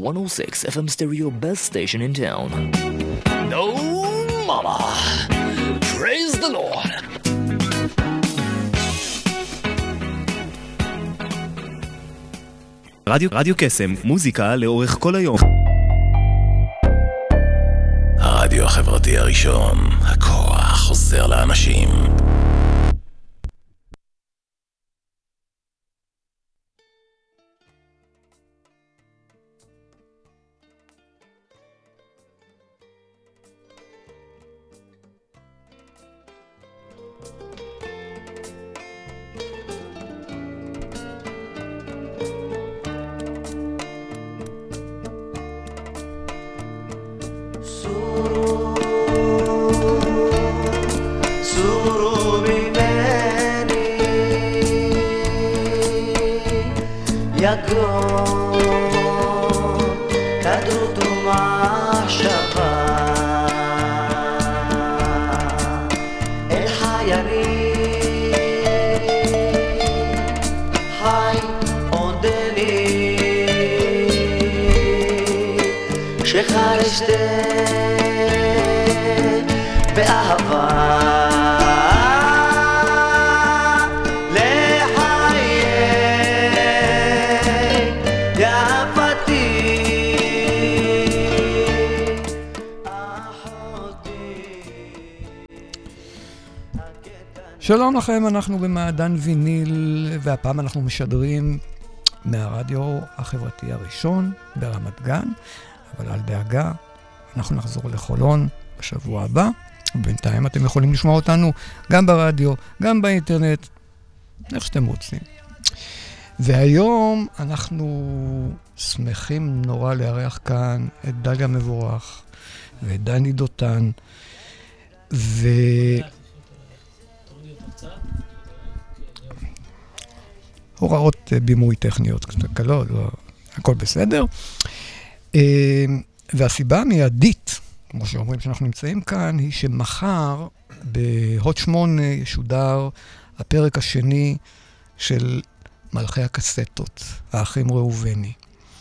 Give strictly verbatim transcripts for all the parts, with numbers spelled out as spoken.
one oh six F M Stereo, best station in town. No mama, praise the Lord. רדיו, רדיו קסם, מוזיקה לאורך כל היום. הרדיו החברתי הראשון, הכוח חוזר לאנשים. שלום לכם, אנחנו במעדן ויניל, והפעם אנחנו משדרים מהרדיו החברתי הראשון ברמת גן, אבל אל דאגה, אנחנו נחזור לחולון בשבוע הבא, ובינתיים אתם יכולים לשמוע אותנו גם ברדיו, גם באינטרנט, איך שאתם רוצים. והיום אנחנו שמחים נורא לארח כאן את דליה מבורך ואת דני דותן, ו... הוראות בימוי טכניות קלות, הכל בסדר. והסיבה המיידית, כמו שאומרים שאנחנו נמצאים כאן, היא שמחר בהוט שמונה ישודר הפרק השני של מלכי הקסטות, האחים ראובני.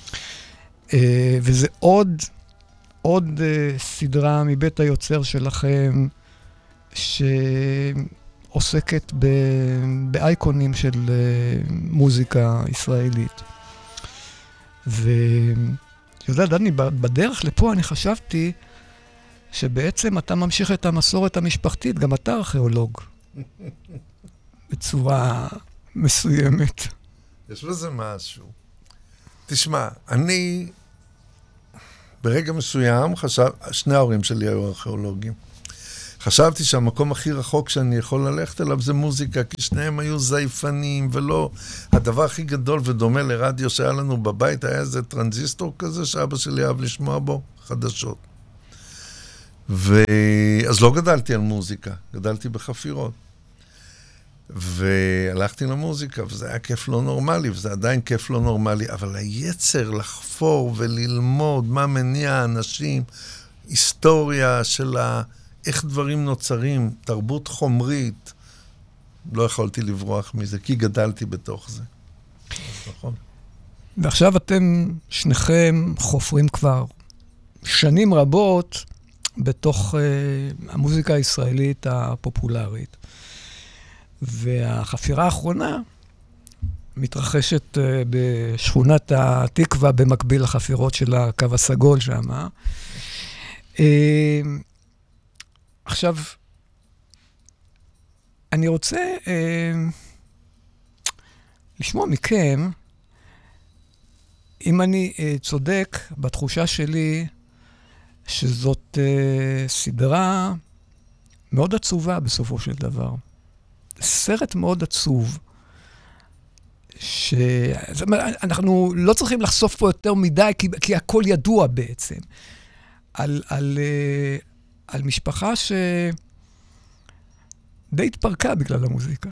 וזה עוד, עוד סדרה מבית היוצר שלכם, ש... עוסקת באייקונים של מוזיקה ישראלית. ויודע, דני, בדרך לפה אני חשבתי שבעצם אתה ממשיך את המסורת המשפחתית, גם אתה ארכיאולוג, בצורה מסוימת. יש בזה משהו. תשמע, אני ברגע מסוים חשב, שני ההורים שלי היו ארכיאולוגים. חשבתי שהמקום הכי רחוק שאני יכול ללכת אליו זה מוזיקה, כי שניהם היו זייפנים, ולא, הדבר הכי גדול ודומה לרדיו שהיה לנו בבית, היה איזה טרנזיסטור כזה שאבא שלי אהב לשמוע בו חדשות. ואז לא גדלתי על מוזיקה, גדלתי בחפירות. והלכתי למוזיקה, וזה היה כיף לא נורמלי, וזה עדיין כיף לא נורמלי, אבל היצר לחפור וללמוד מה מניע האנשים, היסטוריה של ה... איך דברים נוצרים, תרבות חומרית, לא יכולתי לברוח מזה, כי גדלתי בתוך זה. נכון. ועכשיו אתם שניכם חופרים כבר שנים רבות בתוך uh, המוזיקה הישראלית הפופולרית. והחפירה האחרונה מתרחשת uh, בשכונת התקווה, במקביל לחפירות של הקו הסגול שם. Uh, עכשיו, אני רוצה אה, לשמוע מכם, אם אני אה, צודק בתחושה שלי, שזאת אה, סדרה מאוד עצובה בסופו של דבר. סרט מאוד עצוב, שאנחנו לא צריכים לחשוף פה יותר מדי, כי, כי הכל ידוע בעצם, על... על אה, על משפחה שדי התפרקה בגלל המוזיקה.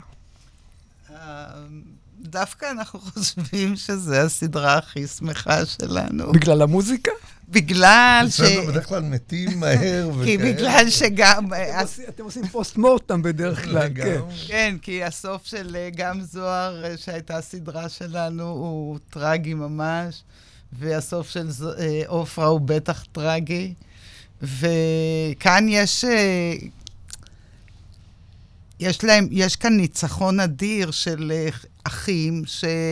דווקא אנחנו חושבים שזה הסדרה הכי שמחה שלנו. בגלל המוזיקה? בגלל ש... בדרך כלל מתים מהר וכאלה. כי בגלל שגם... אתם עושים פוסט מורטם בדרך כלל, כן. כן, כי הסוף של גם זוהר, שהייתה הסדרה שלנו, הוא טרגי ממש. והסוף של אופרה הוא בטח טרגי. וכאן יש... יש להם, יש כאן ניצחון אדיר של אחים,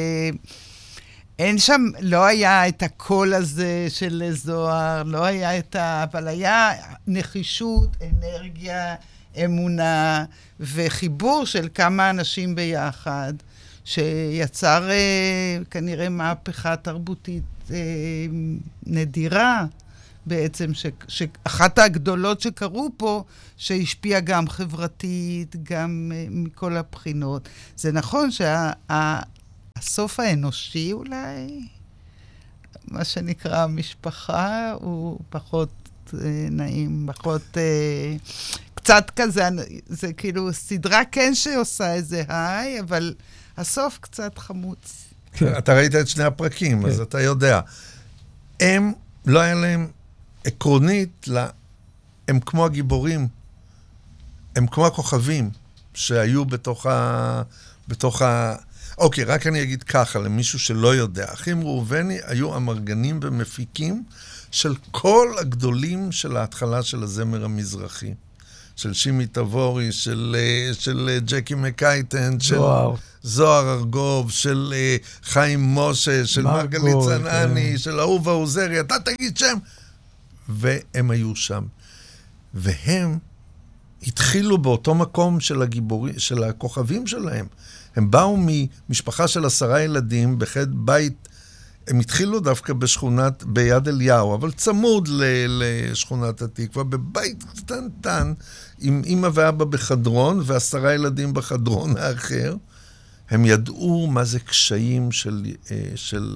שאין שם, לא היה את הקול הזה של זוהר, לא היה את ה... אבל היה נחישות, אנרגיה, אמונה, וחיבור של כמה אנשים ביחד, שיצר כנראה מהפכה תרבותית נדירה, בעצם, ש, שאחת הגדולות שקרו פה, שהשפיעה גם חברתית, גם uh, מכל הבחינות. זה נכון שהסוף האנושי אולי, מה שנקרא המשפחה, הוא פחות uh, נעים, פחות... Uh, קצת כזה, זה כאילו סדרה כן שעושה איזה היי, אבל הסוף קצת חמוץ. אתה ראית את שני הפרקים, אז אתה יודע. הם, לא היה להם... עקרונית, הם כמו הגיבורים, הם כמו הכוכבים שהיו בתוך ה... בתוך ה... אוקיי, רק אני אגיד ככה, למישהו שלא יודע. אחים ראובני היו המרגנים ומפיקים של כל הגדולים של ההתחלה של הזמר המזרחי. של שימי תבורי, של, של ג'קי מקייטן, של זוהר, זוהר ארגוב, של חיים משה, של מרגלית צנעני, של אהובה עוזרי, אתה תגיד שם... והם היו שם. והם התחילו באותו מקום של הגיבורים, של הכוכבים שלהם. הם באו ממשפחה של עשרה ילדים, בחד בית, הם התחילו דווקא בשכונת, ביד אליהו, אבל צמוד ל- לשכונת התקווה, בבית קטנטן, עם אמא ואבא בחדרון, ועשרה ילדים בחדרון האחר. הם ידעו מה זה קשיים של, של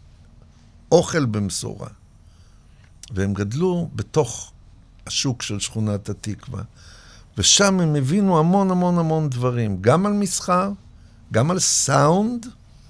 אוכל במשורה. והם גדלו בתוך השוק של שכונת התקווה. ושם הם הבינו המון המון המון דברים. גם על מסחר, גם על סאונד.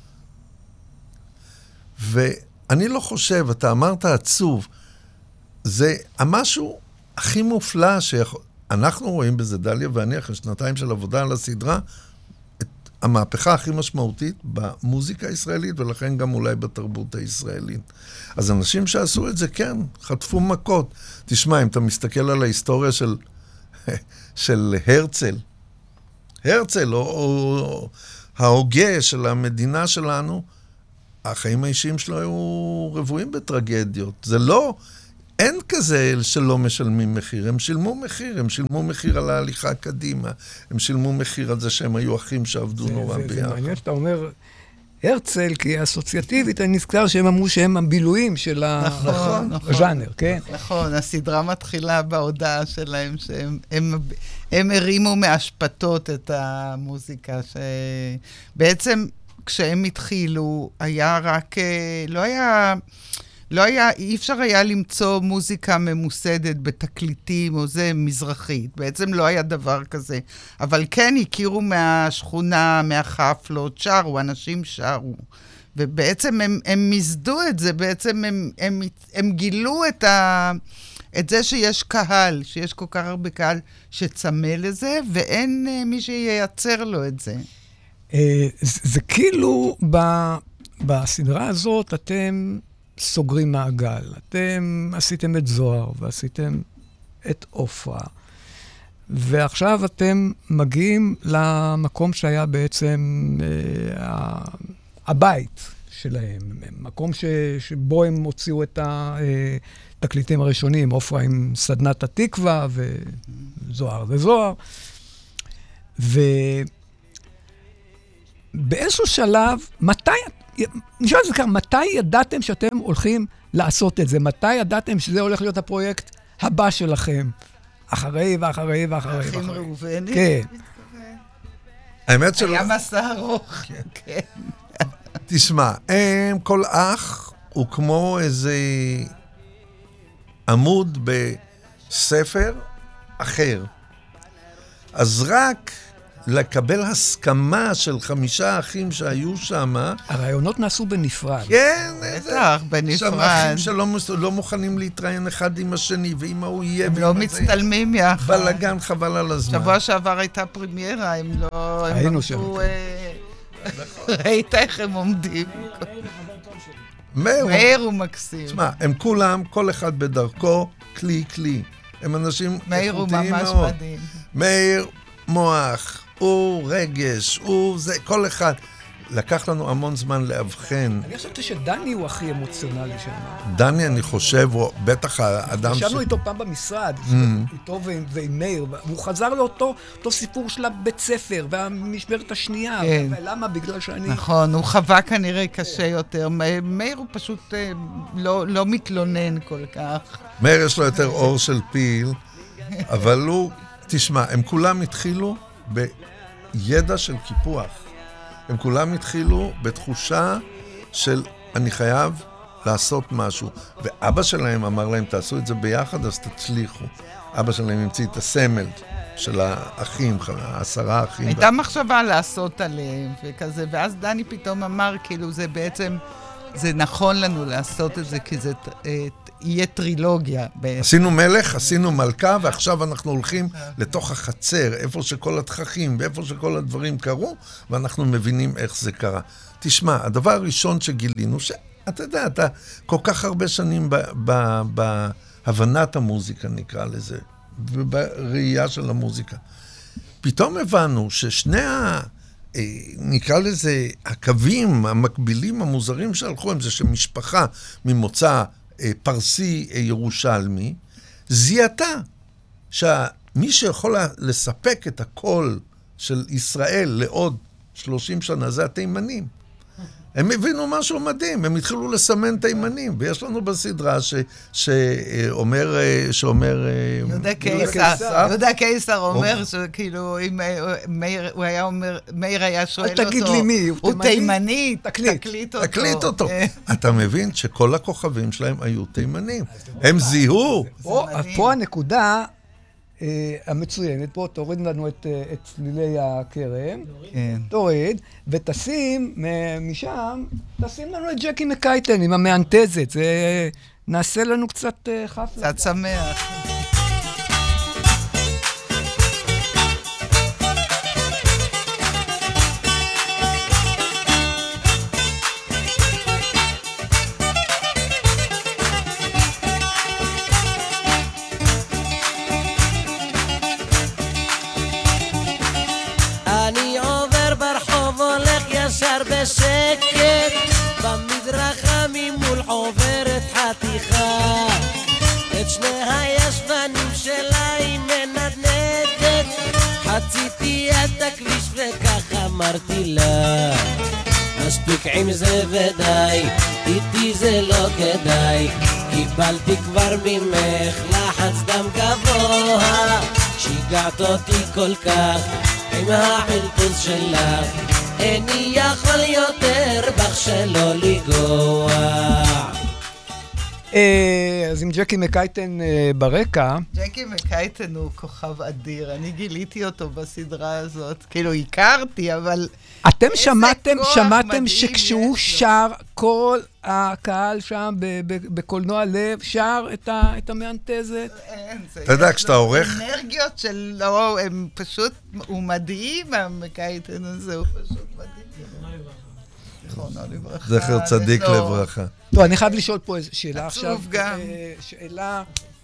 ואני לא חושב, אתה אמרת עצוב, זה המשהו הכי מופלא שאנחנו רואים בזה, דליה ואני, אחרי שנתיים של עבודה על הסדרה, את המהפכה הכי משמעותית במוזיקה הישראלית, ולכן גם אולי בתרבות הישראלית. אז אנשים שעשו את זה, כן, חטפו מכות. תשמע, אם אתה מסתכל על ההיסטוריה של, של הרצל, הרצל, או, או ההוגה של המדינה שלנו, החיים האישיים שלו היו רבועים בטרגדיות. זה לא, אין כזה שלא משלמים מחיר. הם שילמו מחיר, הם שילמו מחיר על ההליכה קדימה, הם שילמו מחיר על זה שהם היו אחים שעבדו נורא ביחד. זה מעניין שאתה אומר, הרצל, כי אסוציאטיבית, אני נזכר שהם אמרו שהם הבילויים של הז'אנר, כן? נכון, הסדרה מתחילה בהודעה שלהם, שהם הרימו מהשפטות את המוזיקה, שבעצם כשהם התחילו, היה רק, לא היה... לא היה, אי אפשר היה למצוא מוזיקה ממוסדת בתקליטים או זה מזרחית. בעצם לא היה דבר כזה. אבל כן הכירו מהשכונה, מהחפלות, שרו, אנשים שרו. ובעצם הם, הם מזדו את זה, בעצם הם, הם, הם גילו את, ה, את זה שיש קהל, שיש כל כך הרבה קהל שצמא לזה, ואין מי שייצר לו את זה. זה כאילו בסדרה הזאת אתם... סוגרים מעגל. אתם עשיתם את זוהר, ועשיתם את אופרה, ועכשיו אתם מגיעים למקום שהיה בעצם אה, הבית שלהם, מקום ש, שבו הם הוציאו את התקליטים הראשונים, אופרה עם סדנת התקווה, וזוהר וזוהר. ובאיזשהו שלב, מתי... נשאל את זה ככה, מתי ידעתם שאתם הולכים לעשות את זה? מתי ידעתם שזה הולך להיות הפרויקט הבא שלכם? אחרי ואחרי ואחרי. אחים ראובני? כן. האמת שלא... היה מסע ארוך. כן. תשמע, כל אח הוא כמו איזה עמוד בספר אחר. אז רק... לקבל הסכמה של חמישה אחים שהיו שם. הרעיונות נעשו בנפרד. כן, בטח, בנפרד. שם אחים שלא לא מוכנים להתראיין אחד עם השני, ואם הוא יהיה... הם לא מצטלמים יחד. בלגן חבל על הזמן. שבוע שעבר הייתה פרימיירה, הם לא... היינו שם. ראית איך הם עומדים. מאיר, מאיר הוא מקסים. תשמע, הם כולם, כל אחד בדרכו, כלי כלי. הם אנשים מאיר הוא איכותיים ממש מאוד. מדהים. מאיר מוח, הוא רגש, הוא זה, כל אחד. לקח לנו המון זמן להבחן. אני חושבת שדני הוא הכי אמוציונלי שם. דני, אני חושב, הוא בטח האדם ש... ישבנו איתו פעם במשרד, איתו ועם מאיר, והוא חזר לאותו סיפור של הבית ספר, והמשברת השנייה. ולמה? בגלל שאני... נכון, הוא חווה כנראה קשה יותר. מאיר הוא פשוט לא מתלונן כל כך. מאיר יש לו יותר אור של פיל, אבל הוא, תשמע, הם כולם התחילו בידע של קיפוח. הם כולם התחילו בתחושה של אני חייב לעשות משהו. ואבא שלהם אמר להם, תעשו את זה ביחד, אז תצליחו. אבא שלהם המציא את הסמל של האחים, העשרה אחים. הייתה מחשבה לעשות עליהם וכזה, ואז דני פתאום אמר, כאילו זה בעצם, זה נכון לנו לעשות את זה, כי זה יהיה טרילוגיה. עשינו מלך, עשינו מלכה, ועכשיו אנחנו הולכים לתוך החצר, איפה שכל התככים, ואיפה שכל הדברים קרו, ואנחנו מבינים איך זה קרה. תשמע, הדבר הראשון שגילינו, שאתה יודע, אתה כל כך הרבה שנים בהבנת המוזיקה, נקרא לזה, ובראייה של המוזיקה. פתאום הבנו ששני ה... נקרא לזה, הקווים המקבילים המוזרים שהלכו הם זה שמשפחה ממוצא פרסי ירושלמי, זיהתה שמי שיכול לספק את הקול של ישראל לעוד שלושים שנה זה התימנים. הם הבינו משהו מדהים, הם התחילו לסמן תימנים, ויש לנו בסדרה ש, שאומר, שאומר... יהודה קיסר, יהודה קיסר אומר שכאילו, אם מאיר, הוא היה אומר, מאיר היה שואל אותו, תגיד לי מי, הוא תימני, תקליט אותו. תקליט אותו. אתה מבין שכל הכוכבים שלהם היו תימנים. הם זיהו. פה הנקודה... המצוינת, פה תוריד לנו את צלילי הכרם, תוריד, ותשים משם, תשים לנו את ג'קי מקייטן עם המאנטזת, זה נעשה לנו קצת חפלה. קצת שמח. בשקט במדרכה ממול עוברת חתיכה את שני הישבנים שלה היא מנדנדת חציתי את הכביש וכך אמרתי לה מספיק עם זה ודי איתי זה לא כדאי קיבלתי כבר ממך לחץ דם גבוה שיגעת אותי כל כך עם החלטוס שלך איני יכול יותר בך שלא לגוע. אז עם ג'קי מקייטן ברקע... ג'קי מקייטן הוא כוכב אדיר, אני גיליתי אותו בסדרה הזאת, כאילו הכרתי, אבל... אתם שמעתם, שמעתם שכשהוא שר, כל הקהל שם בקולנוע לב שר את המאנטזת? אין, זה... אתה יודע, כשאתה עורך... אנרגיות שלו, הם פשוט, הוא מדהים, המקייטן הזה, הוא פשוט מדהים. זכרונו לברכה. זכר צדיק לברכה. טוב, אני חייב לשאול פה איזו שאלה עכשיו. עצוב גם. שאלה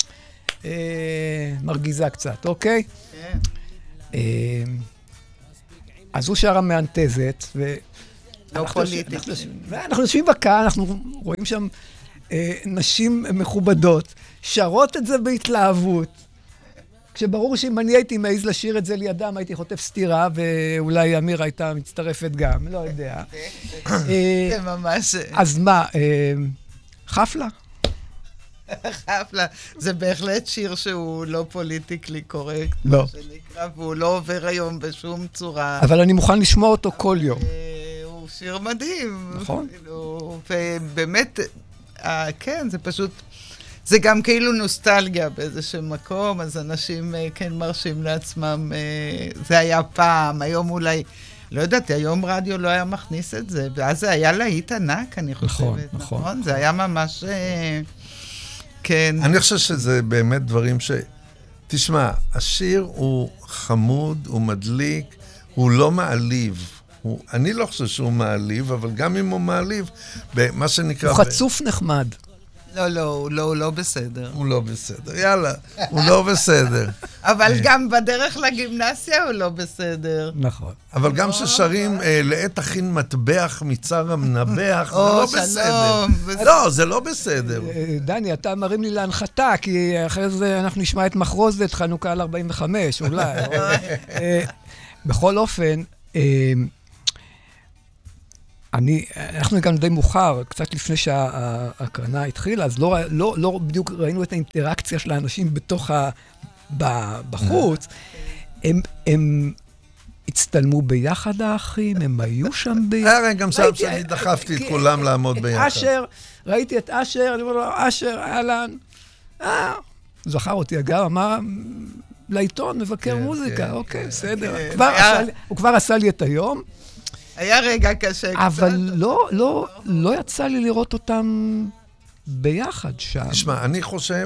מרגיזה קצת, אוקיי? כן. אז הוא שר המאנטזת, ו... לא פוליטית. אנחנו יושבים בקהל, אנחנו רואים שם נשים מכובדות, שרות את זה בהתלהבות. כשברור שאם אני הייתי מעז לשיר את זה לידם, הייתי חוטף סתירה, ואולי אמירה הייתה מצטרפת גם, לא יודע. זה ממש... אז מה, חפלה? חפלה. זה בהחלט שיר שהוא לא פוליטיקלי קורקט. לא. שנקרא, והוא לא עובר היום בשום צורה. אבל אני מוכן לשמוע אותו כל יום. הוא שיר מדהים. נכון. ובאמת, כן, זה פשוט... זה גם כאילו נוסטלגיה באיזשהו מקום, אז אנשים כן מרשים לעצמם, זה היה פעם, היום אולי, לא יודעת, היום רדיו לא היה מכניס את זה, ואז זה היה להיט ענק, אני חושבת, נכון, נכון. נכון? זה היה ממש, כן. אני חושב שזה באמת דברים ש... תשמע, השיר הוא חמוד, הוא מדליק, הוא לא מעליב. הוא, אני לא חושב שהוא מעליב, אבל גם אם הוא מעליב, במה שנקרא... הוא חצוף נחמד. לא, לא, הוא לא, הוא לא בסדר. הוא לא בסדר, יאללה, הוא לא בסדר. אבל גם בדרך לגימנסיה הוא לא בסדר. נכון. אבל גם ששרים לעת הכין מטבח מצר המנבח, זה לא בסדר. לא, זה לא בסדר. דני, אתה מרים לי להנחתה, כי אחרי זה אנחנו נשמע את מחרוזת חנוכה על ארבעים וחמש, אולי. בכל אופן, אני, אנחנו הגענו די מאוחר, קצת לפני שההקרנה התחילה, אז לא, לא, לא בדיוק ראינו את האינטראקציה של האנשים בתוך ה... בחוץ. הם, הם הצטלמו ביחד האחים, הם היו שם ביחד. הרי גם שם שאני דחפתי את כולם לעמוד ביחד. אשר, ראיתי את אשר, אני אומר לו, אשר, אהלן, אה, זכר אותי אגב, אמר, לעיתון, מבקר מוזיקה, אוקיי, בסדר. הוא כבר עשה לי את היום. היה רגע קשה. אבל לא, לא, לא יצא לי לראות אותם ביחד שם. תשמע, אני חושב,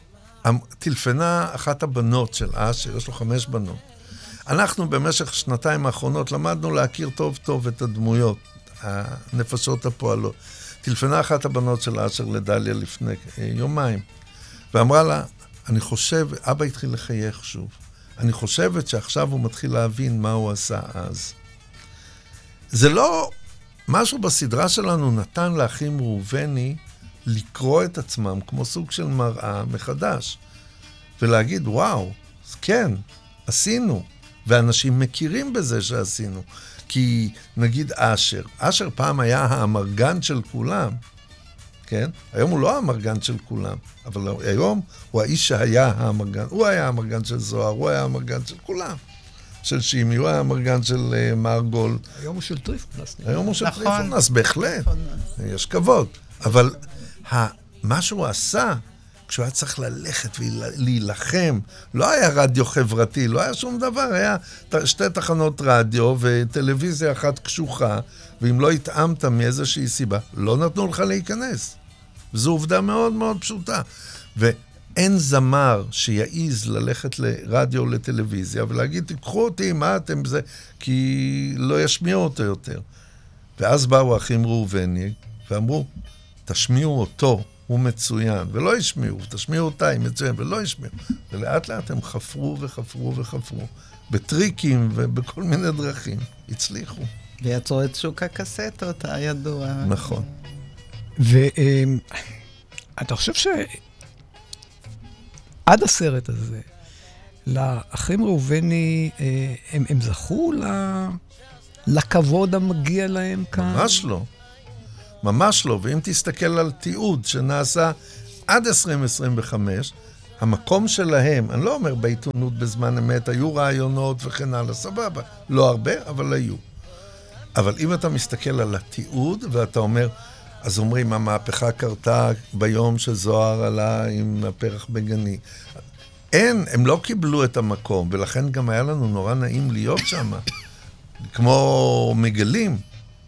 טלפנה אחת הבנות של אשר, יש לו חמש בנות. אנחנו במשך שנתיים האחרונות למדנו להכיר טוב טוב את הדמויות, הנפשות הפועלות. טלפנה אחת הבנות של אשר לדליה לפני יומיים, ואמרה לה, אני חושב, אבא התחיל לחייך שוב. אני חושבת שעכשיו הוא מתחיל להבין מה הוא עשה אז. זה לא, משהו בסדרה שלנו נתן לאחים ראובני לקרוא את עצמם כמו סוג של מראה מחדש. ולהגיד, וואו, כן, עשינו. ואנשים מכירים בזה שעשינו. כי נגיד אשר, אשר פעם היה האמרגן של כולם, כן? היום הוא לא האמרגן של כולם, אבל היום הוא האיש שהיה האמרגן. הוא היה האמרגן של זוהר, הוא היה האמרגן של כולם. של שימי, הוא היה האמרגן של uh, מרגול. היום הוא של טריפונס. היום הוא של נכון. טריפונס, בהחלט. יש כבוד. אבל מה שהוא עשה, כשהוא היה צריך ללכת ולהילחם, לא היה רדיו חברתי, לא היה שום דבר, היה שתי תחנות רדיו וטלוויזיה אחת קשוחה, ואם לא התאמת מאיזושהי סיבה, לא נתנו לך להיכנס. וזו עובדה מאוד מאוד פשוטה. ואין זמר שיעיז ללכת לרדיו או לטלוויזיה, ולהגיד, תיקחו אותי, מה אתם בזה? כי לא ישמיעו אותו יותר. ואז באו אחים ראובני, ואמרו, תשמיעו אותו, הוא מצוין, ולא ישמיעו, תשמיעו אותה, היא מצוין, ולא ישמיעו. ולאט לאט הם חפרו וחפרו וחפרו, בטריקים ובכל מיני דרכים, הצליחו. ויצרו את שוק הקסטות הידוע. נכון. ואתה חושב שעד הסרט הזה, לאחים ראובני, הם, הם זכו לכבוד המגיע להם כאן? ממש לא. ממש לא, ואם תסתכל על תיעוד שנעשה עד עשרים עשרים וחמש, המקום שלהם, אני לא אומר בעיתונות בזמן אמת, היו רעיונות וכן הלאה, סבבה, לא הרבה, אבל היו. אבל אם אתה מסתכל על התיעוד, ואתה אומר, אז אומרים, המהפכה קרתה ביום שזוהר עלה עם הפרח בגני. אין, הם לא קיבלו את המקום, ולכן גם היה לנו נורא נעים להיות שם, כמו מגלים.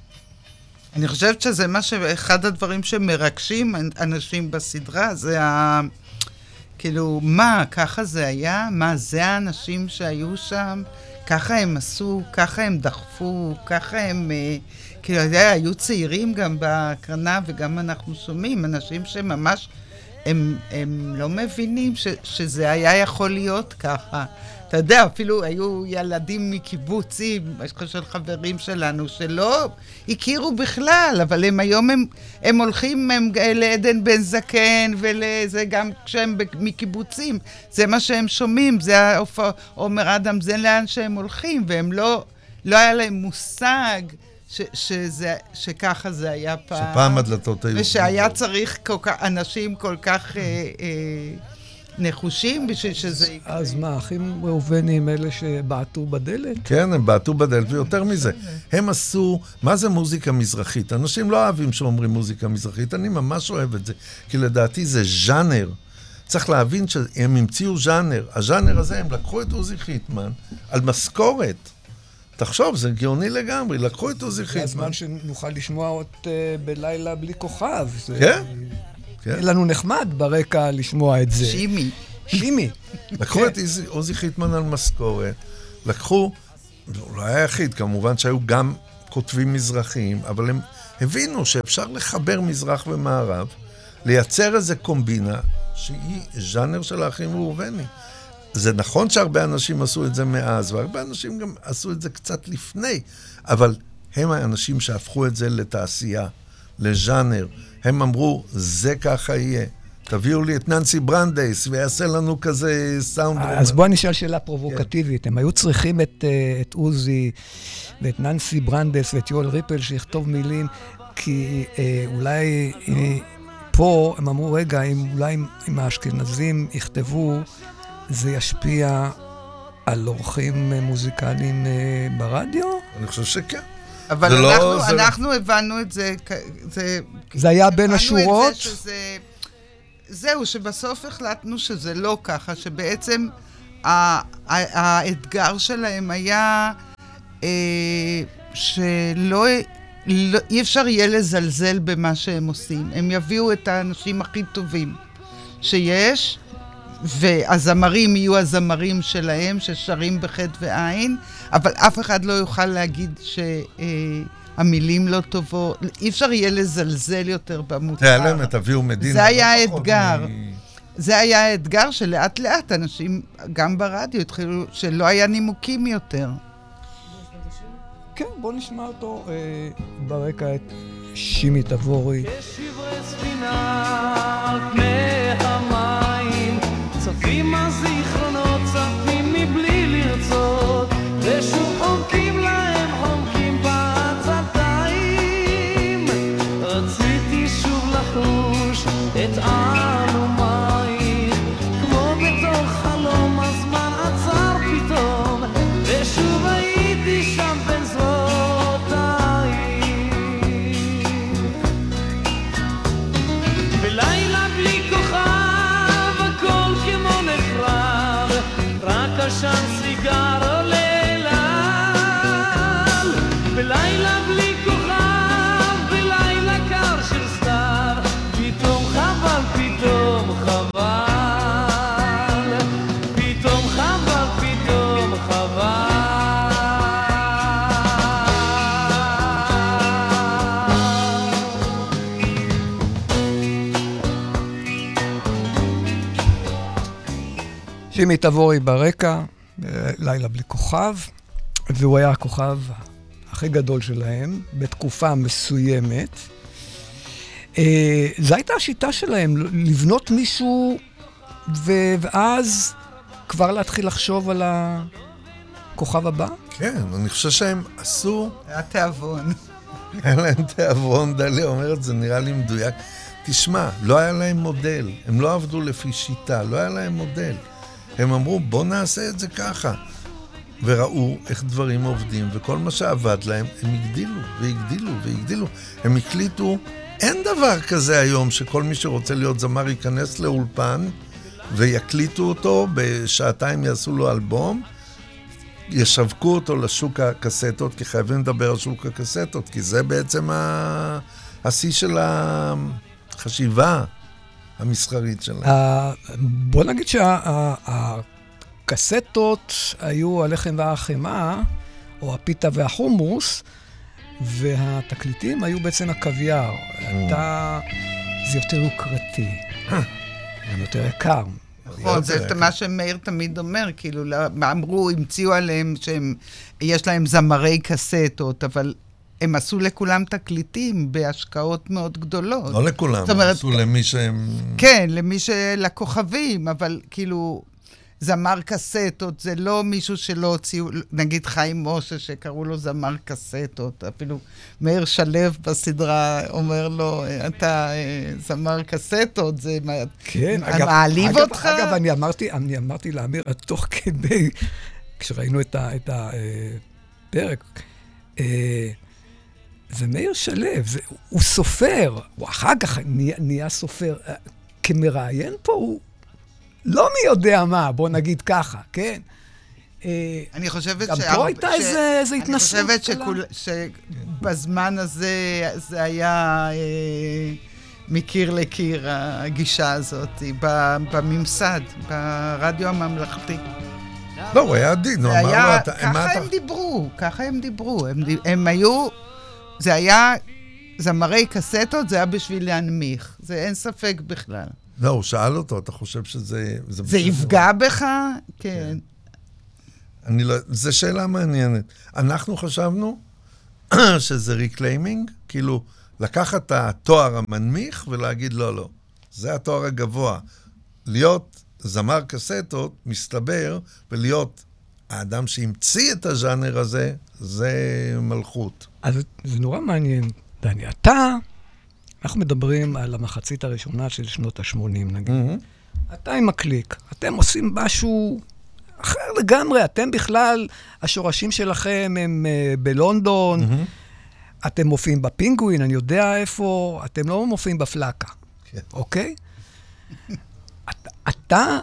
אני חושבת שזה מה שאחד הדברים שמרגשים אנשים בסדרה, זה ה... כאילו, מה, ככה זה היה? מה, זה האנשים שהיו שם? ככה הם עשו, ככה הם דחפו, ככה הם... כאילו, יודע, היו צעירים גם בהקרנה, וגם אנחנו שומעים, אנשים שממש, הם, הם לא מבינים ש, שזה היה יכול להיות ככה. אתה יודע, אפילו היו ילדים מקיבוצים, של חברים שלנו, שלא הכירו בכלל, אבל הם היום הם, הם הולכים הם, לעדן בן זקן, ולזה גם כשהם מקיבוצים, זה מה שהם שומעים, זה עומר אדם, זה לאן שהם הולכים, והם לא, לא היה להם מושג ש, שזה, שככה זה היה פעם. שפעם הדלתות היו. ושהיה צריך כל כך, אנשים כל כך... אה, אה, נחושים בשביל שזה יקרה. אז מה, אחים ראובנים אלה שבעטו בדלת? כן, הם בעטו בדלת, ויותר מזה. הם עשו, מה זה מוזיקה מזרחית? אנשים לא אוהבים שאומרים מוזיקה מזרחית, אני ממש אוהב את זה, כי לדעתי זה ז'אנר. צריך להבין שהם המציאו ז'אנר. הז'אנר הזה, הם לקחו את עוזי חיטמן על משכורת. תחשוב, זה גאוני לגמרי, לקחו את עוזי חיטמן. זה הזמן שנוכל לשמוע עוד uh, בלילה בלי כוכב. כן? אין לנו נחמד ברקע לשמוע את זה. שימי. שימי. לקחו את עוזי חיטמן על משכורת, לקחו, הוא לא היה יחיד, כמובן שהיו גם כותבים מזרחיים, אבל הם הבינו שאפשר לחבר מזרח ומערב, לייצר איזה קומבינה שהיא ז'אנר של האחים ראובני. זה נכון שהרבה אנשים עשו את זה מאז, והרבה אנשים גם עשו את זה קצת לפני, אבל הם האנשים שהפכו את זה לתעשייה, לז'אנר. הם אמרו, זה ככה יהיה. תביאו לי את ננסי ברנדייס, ויעשה לנו כזה סאונד. אז בואו נשאל שאלה פרובוקטיבית. הם היו צריכים את, את עוזי, ואת ננסי ברנדייס, ואת יואל ריפל, שיכתוב מילים, כי אה, אולי אה, פה הם אמרו, רגע, אם, אולי אם, אם האשכנזים יכתבו, זה ישפיע על אורחים מוזיקליים אה, ברדיו? אני חושב שכן. אבל אנחנו, לא, זה... אנחנו הבנו את זה, זה, זה היה בין השורות? זה שזה, זהו, שבסוף החלטנו שזה לא ככה, שבעצם האתגר שלהם היה אה, שלא לא, אי אפשר יהיה לזלזל במה שהם עושים. הם יביאו את האנשים הכי טובים שיש, והזמרים יהיו הזמרים שלהם, ששרים בחטא ועין, אבל אף אחד לא יוכל להגיד שהמילים לא טובות. אי אפשר יהיה לזלזל יותר במותר. תעלם, תביאו מדינה. זה היה האתגר. זה היה האתגר שלאט לאט אנשים, גם ברדיו, התחילו, שלא היה נימוקים יותר. כן, בוא נשמע אותו אה, ברקע את שימי תבורי. כשברי ספינה על פני המים, צפים הזיכרונות, צפים מבלי לרצות, ושוב חומקים להם, חומקים בעצתיים. רציתי שוב לחוש את אנו מים, כמו בתוך חלום הזמן עצר פתאום, ושוב הייתי שם בין זרועותיים. בלילה בלי כוכב הכל כמו נחרב, רק עשן סיגר עולה אל. בלילה בלי כוכב, בלילה קר של סתיו, פתאום חבל, פתאום חבל, פתאום חבל, פתאום חבל. שימי תבורי ברקע, לילה בלי כוכב, והוא היה הכוכב הכי גדול שלהם, בתקופה מסוימת. זו הייתה השיטה שלהם, לבנות מישהו, ואז כבר להתחיל לחשוב על הכוכב הבא? כן, אני חושב שהם עשו... היה תיאבון. היה להם תיאבון, דליה אומרת, זה נראה לי מדויק. תשמע, לא היה להם מודל, הם לא עבדו לפי שיטה, לא היה להם מודל. הם אמרו, בוא נעשה את זה ככה. וראו איך דברים עובדים, וכל מה שעבד להם, הם הגדילו, והגדילו, והגדילו. הם הקליטו, אין דבר כזה היום, שכל מי שרוצה להיות זמר ייכנס לאולפן, ויקליטו אותו, בשעתיים יעשו לו אלבום, ישווקו אותו לשוק הקסטות, כי חייבים לדבר על שוק הקסטות, כי זה בעצם השיא של החשיבה המסחרית שלהם. בוא נגיד שהקסטות היו הלחם והחמאה, או הפיתה והחומוס, והתקליטים היו בעצם הקוויאר. אתה, זה יותר יוקרתי, זה יותר יקר. נכון, זה מה שמאיר תמיד אומר, כאילו, אמרו, המציאו עליהם שיש להם זמרי קסטות, אבל הם עשו לכולם תקליטים בהשקעות מאוד גדולות. לא לכולם, הם עשו למי שהם... כן, למי שלכוכבים, אבל כאילו, זמר קסטות, זה לא מישהו שלא הוציאו, נגיד חיים משה שקראו לו זמר קסטות, אפילו מאיר שלב בסדרה אומר לו, אתה זמר קסטות, זה כן, מעליב אגב, אותך? אגב, אני אמרתי, אני אמרתי לאמיר, תוך כדי, כשראינו את ה, את הפרק, זה מאיר שלב, זה, הוא סופר, הוא אחר כך נהיה, נהיה סופר, כמראיין פה הוא לא מי יודע מה, בוא נגיד ככה, כן? אני חושבת גם פה הייתה איזו התנסות. אני חושבת שבזמן הזה זה היה מקיר לקיר, הגישה הזאת, בממסד, ברדיו הממלכתי. לא, הוא היה עדין, הוא אמר לו, אתה... ככה הם דיברו, ככה הם דיברו. הם היו... זה היה... זמרי קסטות, זה היה בשביל להנמיך. זה אין ספק בכלל. לא, הוא שאל אותו, אתה חושב שזה... זה יפגע בך? כן. אני לא... זו שאלה מעניינת. אנחנו חשבנו שזה ריקליימינג, כאילו, לקחת את התואר המנמיך ולהגיד לא, לא. זה התואר הגבוה. להיות זמר קסטות, מסתבר, ולהיות האדם שהמציא את הז'אנר הזה, זה מלכות. אז זה נורא מעניין, דני. אתה, אנחנו מדברים על המחצית הראשונה של שנות ה-שמונים, נגיד. Mm-hmm. אתה עם הקליק. אתם עושים משהו אחר לגמרי. אתם בכלל, השורשים שלכם הם uh, בלונדון. Mm-hmm. אתם מופיעים בפינגווין, אני יודע איפה. אתם לא מופיעים בפלאקה. כן. אוקיי? אתה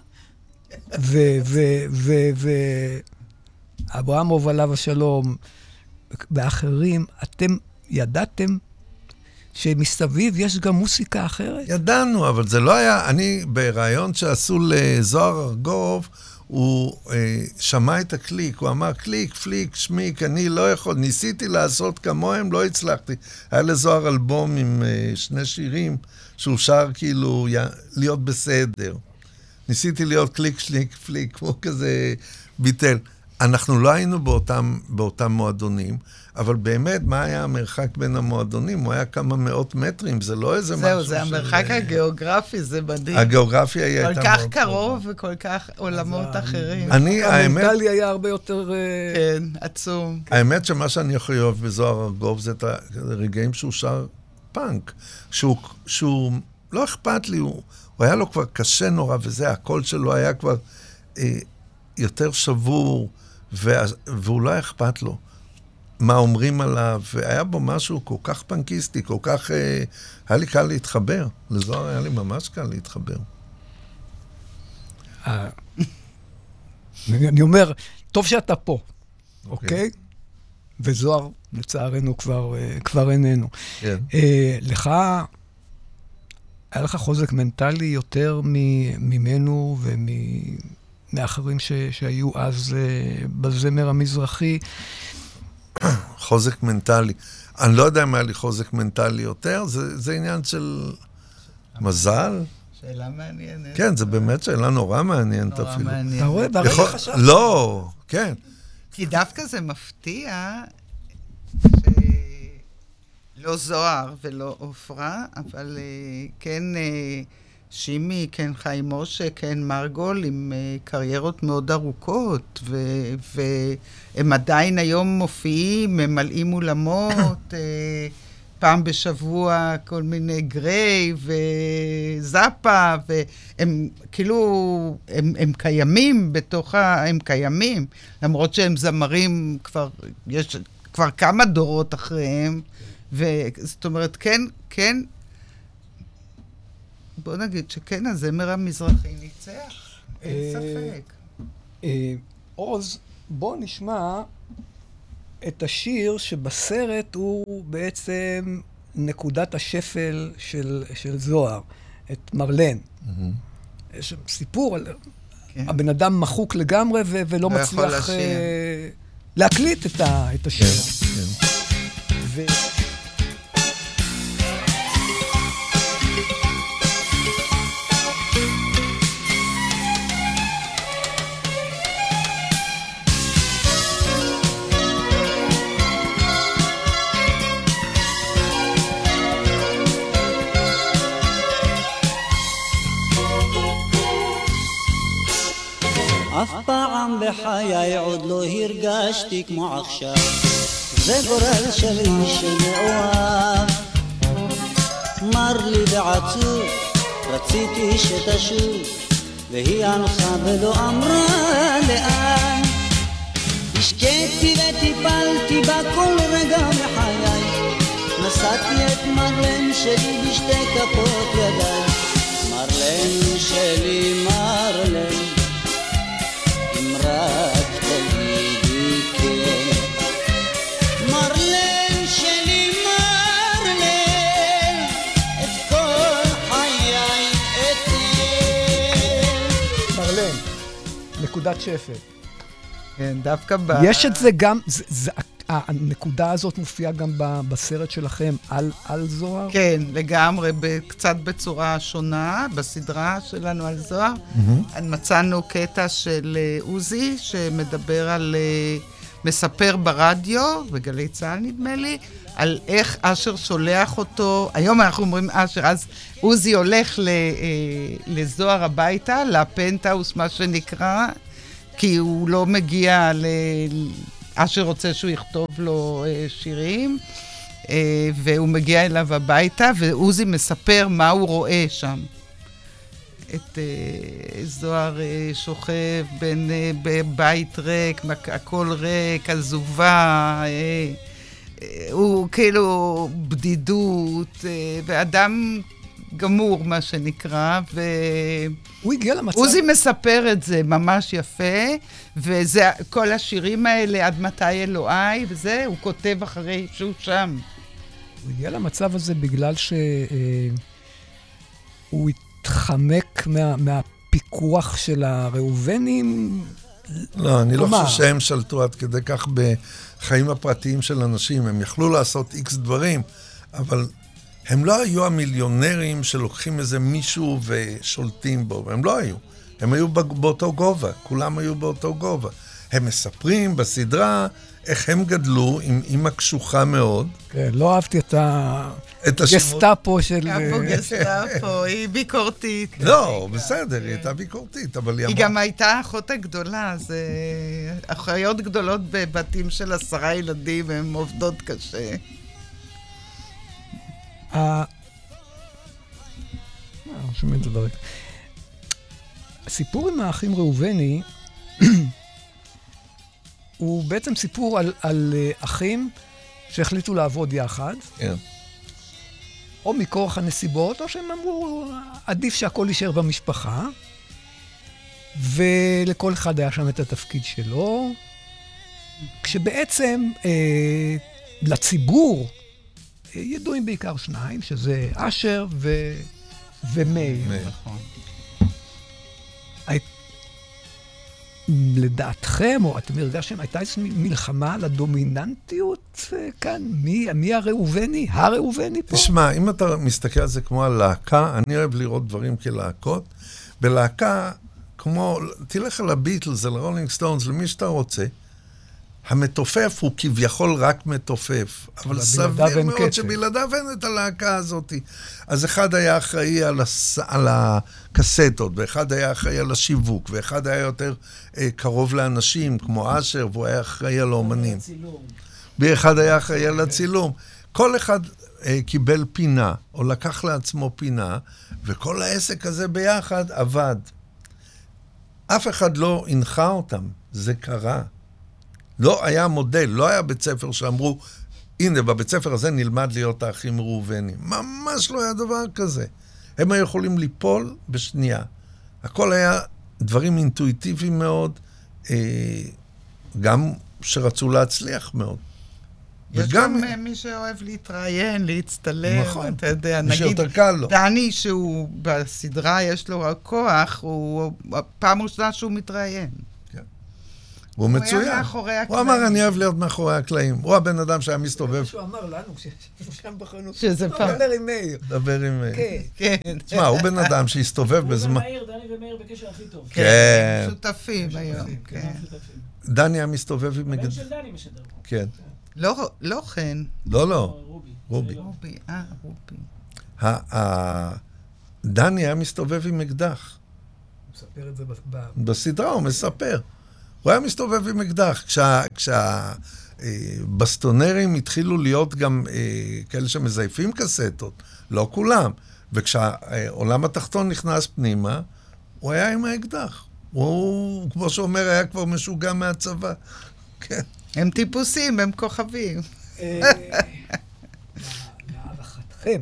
ואברהם עליו השלום ואחרים, אתם ידעתם שמסביב יש גם מוסיקה אחרת? ידענו, אבל זה לא היה... אני, ברעיון שעשו לזוהר ארגוב, הוא אה, שמע את הקליק, הוא אמר, קליק, פליק, שמיק, אני לא יכול, ניסיתי לעשות כמוהם, לא הצלחתי. היה לזוהר אלבום עם אה, שני שירים, שהוא שר כאילו י... להיות בסדר. ניסיתי להיות קליק, שליק, פליק, כמו כזה ביטל. אנחנו לא היינו באותם, באותם מועדונים, אבל באמת, מה היה המרחק בין המועדונים? הוא היה כמה מאות מטרים, זה לא איזה משהו... זהו, זה המרחק הגיאוגרפי, זה מדהים. הגיאוגרפיה היא הייתה מאוד... כל כך קרוב וכל כך עולמות אחרים. אני, האמת... המנטלי היה הרבה יותר... כן, עצום. האמת שמה שאני יכול לראות בזוהר ארגוב, זה את הרגעים שהוא שר פאנק, שהוא לא אכפת לי, הוא היה לו כבר קשה נורא, וזה, הקול שלו היה כבר יותר שבור, והוא לא אכפת לו. מה אומרים עליו, והיה בו משהו כל כך פנקיסטי, כל כך... אה, היה לי קל להתחבר. לזוהר היה לי ממש קל להתחבר. אני אומר, טוב שאתה פה, אוקיי? וזוהר, לצערנו, כבר איננו. לך, היה לך חוזק מנטלי יותר ממנו ומאחרים שהיו אז בזמר המזרחי, חוזק מנטלי. אני לא יודע אם היה לי חוזק מנטלי יותר, זה, זה עניין של מזל. שאלה מעניינת. כן, זה באמת שאלה נורא מעניינת נורא אפילו. מעניינת. אתה רואה, ברגע יכול... חשבת. לא, כן. כי דווקא זה מפתיע שלא זוהר ולא אופרה, אבל כן שימי, כן חיים משה, כן מרגול, עם קריירות מאוד ארוכות, ו- והם עדיין היום מופיעים, ממלאים אולמות, פעם בשבוע כל מיני גריי וזאפה, והם כאילו, הם, הם קיימים בתוך ה... הם קיימים, למרות שהם זמרים כבר, יש כבר כמה דורות אחריהם, וזאת אומרת, כן, כן, בוא נגיד שכן, הזמר המזרחי ניצח, אין ספק. עוז, בוא נשמע את השיר שבסרט הוא בעצם נקודת השפל של, של זוהר, את מרלן. יש סיפור על... הבן אדם מחוק לגמרי ו- ולא מצליח להקליט את, ה- את השיר. ו... אף פעם בחיי עוד לא הרגשתי כמו עכשיו, זה גורל של איש מאוהב. מר לי בעצוב, רציתי שתשוב, והיא הלכה ולא אמרה לאן. השקעתי וטיפלתי בה כל רגע בחיי, נשאתי את מרלן שלי בשתי כפות ידיי. מרלן שלי מרלן, רק תגידי כן. מרלן שלי מרלן, את כל חיי אתן. מרלן, נקודת שפל. כן, דווקא ב... יש את זה גם, זה, זה, הנקודה הזאת מופיעה גם ב, בסרט שלכם, על, על זוהר? כן, לגמרי, קצת בצורה שונה, בסדרה שלנו על זוהר. Mm-hmm. מצאנו קטע של עוזי, שמדבר על, מספר ברדיו, בגלי צהל נדמה לי, על איך אשר שולח אותו, היום אנחנו אומרים אשר, אז עוזי הולך ל, לזוהר הביתה, לפנטהאוס, מה שנקרא, כי הוא לא מגיע ל... אשר רוצה שהוא יכתוב לו שירים, והוא מגיע אליו הביתה, ועוזי מספר מה הוא רואה שם. את זוהר שוכב בין בית ריק, הכל ריק, עזובה, הוא כאילו בדידות, ואדם גמור, מה שנקרא, ו... הוא הגיע למצב... עוזי מספר את זה ממש יפה, וזה, כל השירים האלה, עד מתי אלוהי, וזה, הוא כותב אחרי שהוא שם. הוא הגיע למצב הזה בגלל שהוא התחמק מה, מהפיקוח של הראובנים. לא, אני לא חושב שהם שלטו עד כדי כך בחיים הפרטיים של אנשים. הם יכלו לעשות איקס דברים, אבל... הם לא היו המיליונרים שלוקחים איזה מישהו ושולטים בו, הם לא היו. הם היו באותו גובה, כולם היו באותו גובה. הם מספרים בסדרה איך הם גדלו עם אמא קשוחה מאוד. כן, לא אהבתי את הגסטאפו של... אבו גסטאפו, היא ביקורתית. לא, בסדר, היא הייתה ביקורתית, אבל היא... היא גם הייתה האחות הגדולה, זה... אחיות גדולות בבתים של עשרה ילדים, הן עובדות קשה. הסיפור עם האחים ראובני הוא בעצם סיפור על, על אחים שהחליטו לעבוד יחד, או מכורח הנסיבות, או שהם אמרו, עדיף שהכל יישאר במשפחה, ולכל אחד היה שם את התפקיד שלו, כשבעצם אה, לציבור, ידועים בעיקר שניים, שזה אשר ו... ומאיר. נכון. לדעתכם, או אתם הרגשתם, הייתה איזו מלחמה על הדומיננטיות כאן? מי, מי הראובני? הראובני פה? תשמע, אם אתה מסתכל על זה כמו על להקה, אני אוהב לראות דברים כלהקות. בלהקה, כמו, תלך על הביטלס, על הרולינג סטונס, למי שאתה רוצה, המתופף הוא כביכול רק מתופף, אבל סביר מאוד שבלעדיו אין את הלהקה הזאת. אז אחד היה אחראי על, הס... על הקסטות, ואחד היה אחראי על השיווק, ואחד היה יותר אה, קרוב לאנשים, כמו אשר, והוא היה אחראי על האומנים. ואחד היה אחראי על הצילום. כל אחד אה, קיבל פינה, או לקח לעצמו פינה, וכל העסק הזה ביחד עבד. אף אחד לא הנחה אותם, זה קרה. לא היה מודל, לא היה בית ספר שאמרו, הנה, בבית ספר הזה נלמד להיות האחים ראובנים. ממש לא היה דבר כזה. הם היו יכולים ליפול בשנייה. הכל היה דברים אינטואיטיביים מאוד, אה, גם שרצו להצליח מאוד. יש וגם גם מי שאוהב להתראיין, להצטלם, נכון, אתה יודע, מי נגיד, שיותר קל לו. דני שהוא בסדרה, יש לו כוח, הוא פעם ראשונה שהוא מתראיין. הוא מצוין. היה מאחורי הקלעים. הוא אמר, אני אוהב להיות מאחורי הקלעים. הוא הבן אדם שהיה מסתובב. שהוא אמר לנו, כששם בחנות. שזה פעם. דבר עם מאיר. דבר עם מאיר. כן. תשמע, הוא בן אדם שהסתובב בזמן. הוא ומאיר, דני ומאיר בקשר הכי טוב. כן. שותפים היום. דני היה מסתובב עם... הבן של דני משדר. כן. לא חן. לא, לא. רובי. רובי, אה, רובי. דני היה מסתובב עם אקדח. הוא מספר את זה בסדרה, הוא מספר. הוא היה מסתובב עם אקדח. כשהבסטונרים התחילו להיות גם כאלה שמזייפים קסטות, לא כולם. וכשהעולם התחתון נכנס פנימה, הוא היה עם האקדח. הוא, כמו שאומר, היה כבר משוגע מהצבא. כן. הם טיפוסים, הם כוכבים. להערכתכם,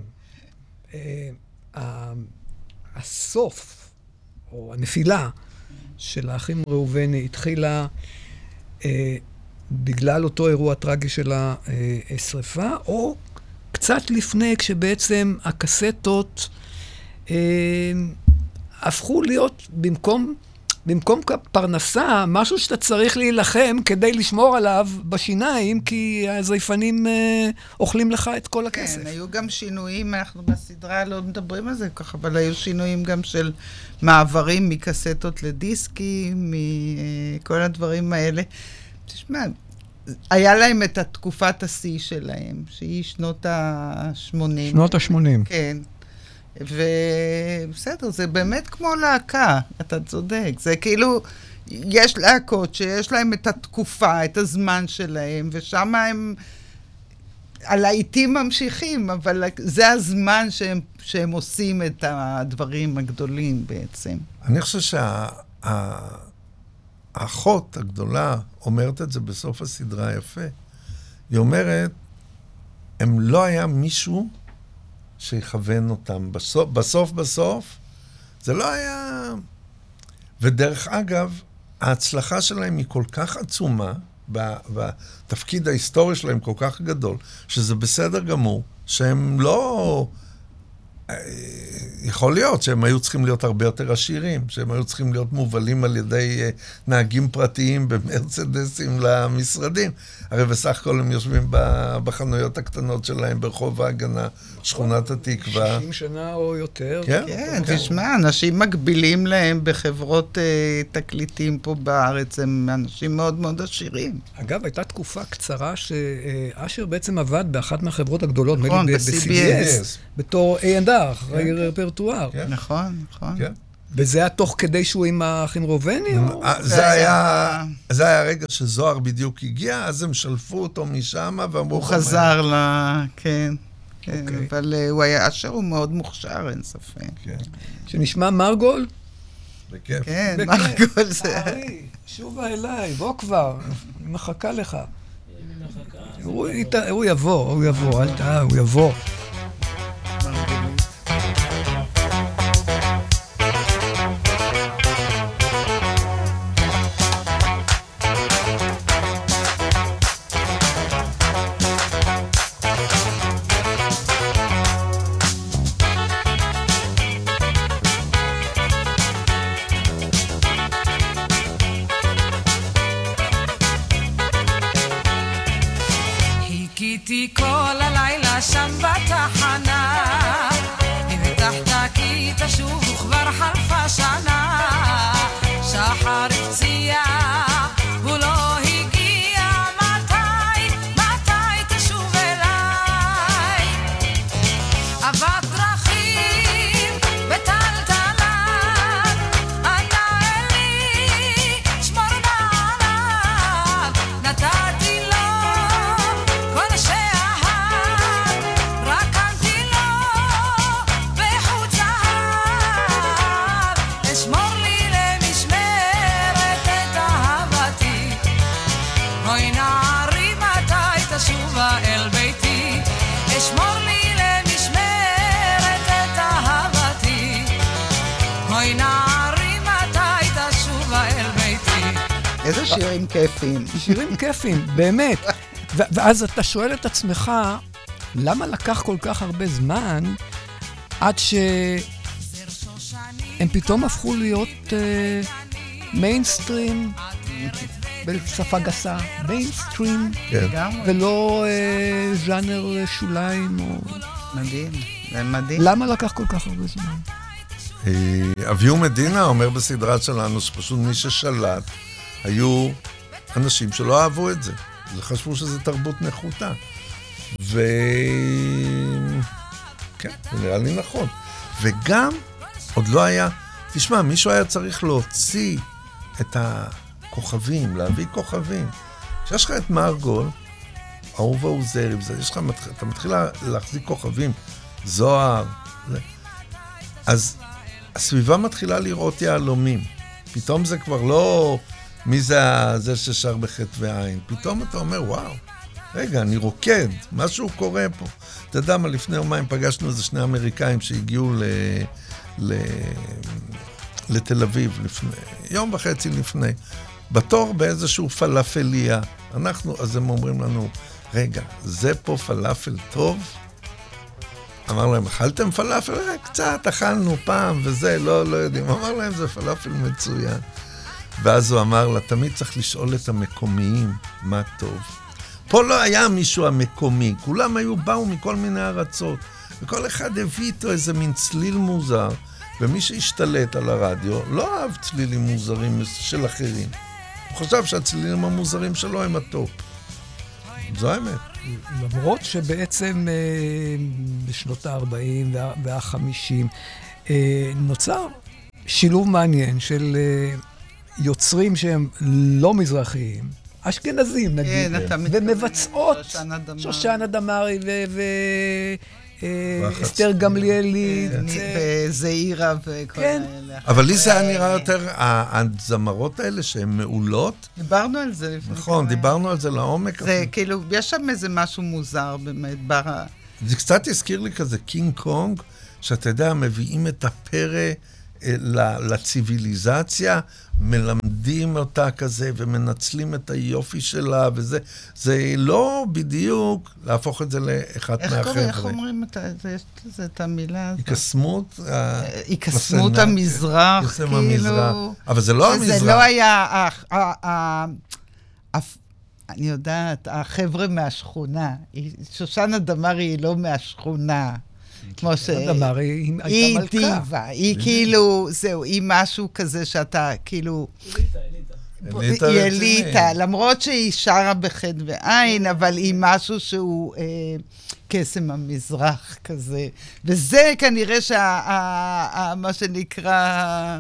הסוף, או הנפילה, של האחים ראובני התחילה אה, בגלל אותו אירוע טרגי של השריפה, או קצת לפני, כשבעצם הקסטות אה, הפכו להיות, במקום במקום פרנסה, משהו שאתה צריך להילחם כדי לשמור עליו בשיניים, כי הזייפנים אה, אוכלים לך את כל הכסף. כן, היו גם שינויים, אנחנו בסדרה לא מדברים על זה ככה, אבל היו שינויים גם של מעברים מקסטות לדיסקים, מכל הדברים האלה. תשמע, היה להם את התקופת השיא שלהם, שהיא שנות ה-שמונים. שנות ה-שמונים. כן. ובסדר, זה באמת כמו להקה, אתה צודק. זה כאילו, יש להקות שיש להם את התקופה, את הזמן שלהם, ושם הם הלהיטים ממשיכים, אבל זה הזמן שהם, שהם עושים את הדברים הגדולים בעצם. אני חושב שהאחות הגדולה אומרת את זה בסוף הסדרה יפה. היא אומרת, הם לא היה מישהו שיכוון אותם. בסוף, בסוף, בסוף, זה לא היה... ודרך אגב, ההצלחה שלהם היא כל כך עצומה, והתפקיד ההיסטורי שלהם כל כך גדול, שזה בסדר גמור, שהם לא... יכול להיות שהם היו צריכים להיות הרבה יותר עשירים, שהם היו צריכים להיות מובלים על ידי נהגים פרטיים במרצדסים למשרדים. הרי בסך הכל הם יושבים בחנויות הקטנות שלהם ברחוב ההגנה, שכונת התקווה. שישים שנה או יותר. כן, כן, תשמע, אנשים מקבילים להם בחברות תקליטים פה בארץ, הם אנשים מאוד מאוד עשירים. אגב, הייתה תקופה קצרה שאשר בעצם עבד באחת מהחברות הגדולות, נכון, ב-סי בי אס. בתור איי אנד אר, אחראי רפרטואר. נכון, נכון. וזה היה תוך כדי שהוא עם האחים רובני? זה היה הרגע שזוהר בדיוק הגיע, אז הם שלפו אותו משם ואמרו... הוא חזר ל... כן, אבל הוא היה אשר, הוא מאוד מוכשר, אין ספק. שנשמע מרגול? בכיף. כן, מרגול זה... שובה אליי, בוא כבר, אני מחכה לך. הוא יבוא, הוא יבוא, אל תאה, הוא יבוא. חיכיתי כל הלילה שם בתחנה, הבטחת כי תשוב וכבר חלפה שנה, שחר הפציע הוא לא הגיע, מתי, מתי תשוב אליי? עבד דרכים בטלטלן, אתה אלי שמור נעליו, נתתי לו כל שאהב, רקמתי לו בחוט זהב, אשמור לי למשמרת את אהבתי, אוי נערי מתי תשובה אל ביתי, אשמור לי למשמרת את אהבתי, אוי נערי מתי תשובה אל ביתי. איזה שירים כיפים. שירים כיפים, באמת. ו- ואז אתה שואל את עצמך, למה לקח כל כך הרבה זמן עד שהם פתאום הפכו להיות מיינסטרים, בשפה גסה, מיינסטרים, ולא אה, ז'אנר שוליים או... מדהים, זה מדהים. למה לקח כל כך הרבה זמן? אביהו מדינה אומר בסדרה שלנו שפשוט מי ששלט היו אנשים שלא אהבו את זה. חשבו שזה תרבות נחותה. ו... כן, זה נראה לי נכון. וגם עוד לא היה... תשמע, מישהו היה צריך להוציא את הכוכבים, להביא כוכבים. כשיש לך את מרגול, אהובה עוזרי, יש לך, אתה מתחיל להחזיק כוכבים, זוהר, זה. אז הסביבה מתחילה לראות יעלומים. פתאום זה כבר לא מי זה זה ששר בחטא ועין. פתאום אתה אומר, וואו, רגע, אני רוקד, משהו קורה פה. אתה יודע מה, לפני יומיים פגשנו איזה שני אמריקאים שהגיעו ל... ל... לתל אביב, לפני, יום וחצי לפני, בתור באיזשהו פלאפליה. אנחנו, אז הם אומרים לנו, רגע, זה פה פלאפל טוב? אמר להם, אכלתם פלאפל? קצת, אכלנו פעם וזה, לא, לא יודעים. אמר להם, זה פלאפל מצוין. ואז הוא אמר לה, תמיד צריך לשאול את המקומיים מה טוב. פה לא היה מישהו המקומי, כולם היו, באו מכל מיני ארצות, וכל אחד הביא איתו איזה מין צליל מוזר, ומי שהשתלט על הרדיו לא אהב צלילים מוזרים של אחרים. הוא חשב שהצלילים המוזרים שלו הם הטופ. זו האמת. למרות שבעצם אה, בשנות ה-ארבעים וה-חמישים אה, נוצר שילוב מעניין של אה, יוצרים שהם לא מזרחיים, אשכנזים נגיד, כן, אתה ומבצעות, שושנה דמארי. שושנה דמארי ו... אסתר גמליאלי, וזעירה וכל האלה. אבל לי זה היה נראה יותר, הזמרות האלה שהן מעולות. דיברנו על זה לפני. נכון, דיברנו על זה לעומק. זה כאילו, יש שם איזה משהו מוזר באמת. זה קצת הזכיר לי כזה קינג קונג, שאתה יודע, מביאים את הפרא לציביליזציה, מלמדים אותה כזה ומנצלים את היופי שלה, וזה זה לא בדיוק להפוך את זה לאחד מהחבר'ה. איך קוראים, איך אומרים את זה? יש לזה את המילה הזאת. היקסמות. היקסמות המזרח, כאילו. אבל זה לא המזרח. זה לא היה, אני יודעת, החבר'ה מהשכונה. שושנה דמארי היא לא מהשכונה. כמו ש... דמארי הייתה מלכה. היא דיבה, היא כאילו, זהו, היא משהו כזה שאתה כאילו... אליטה. היא אליטה, למרות שהיא שרה בחד ועין, אבל היא משהו שהוא קסם המזרח כזה. וזה כנראה מה שנקרא,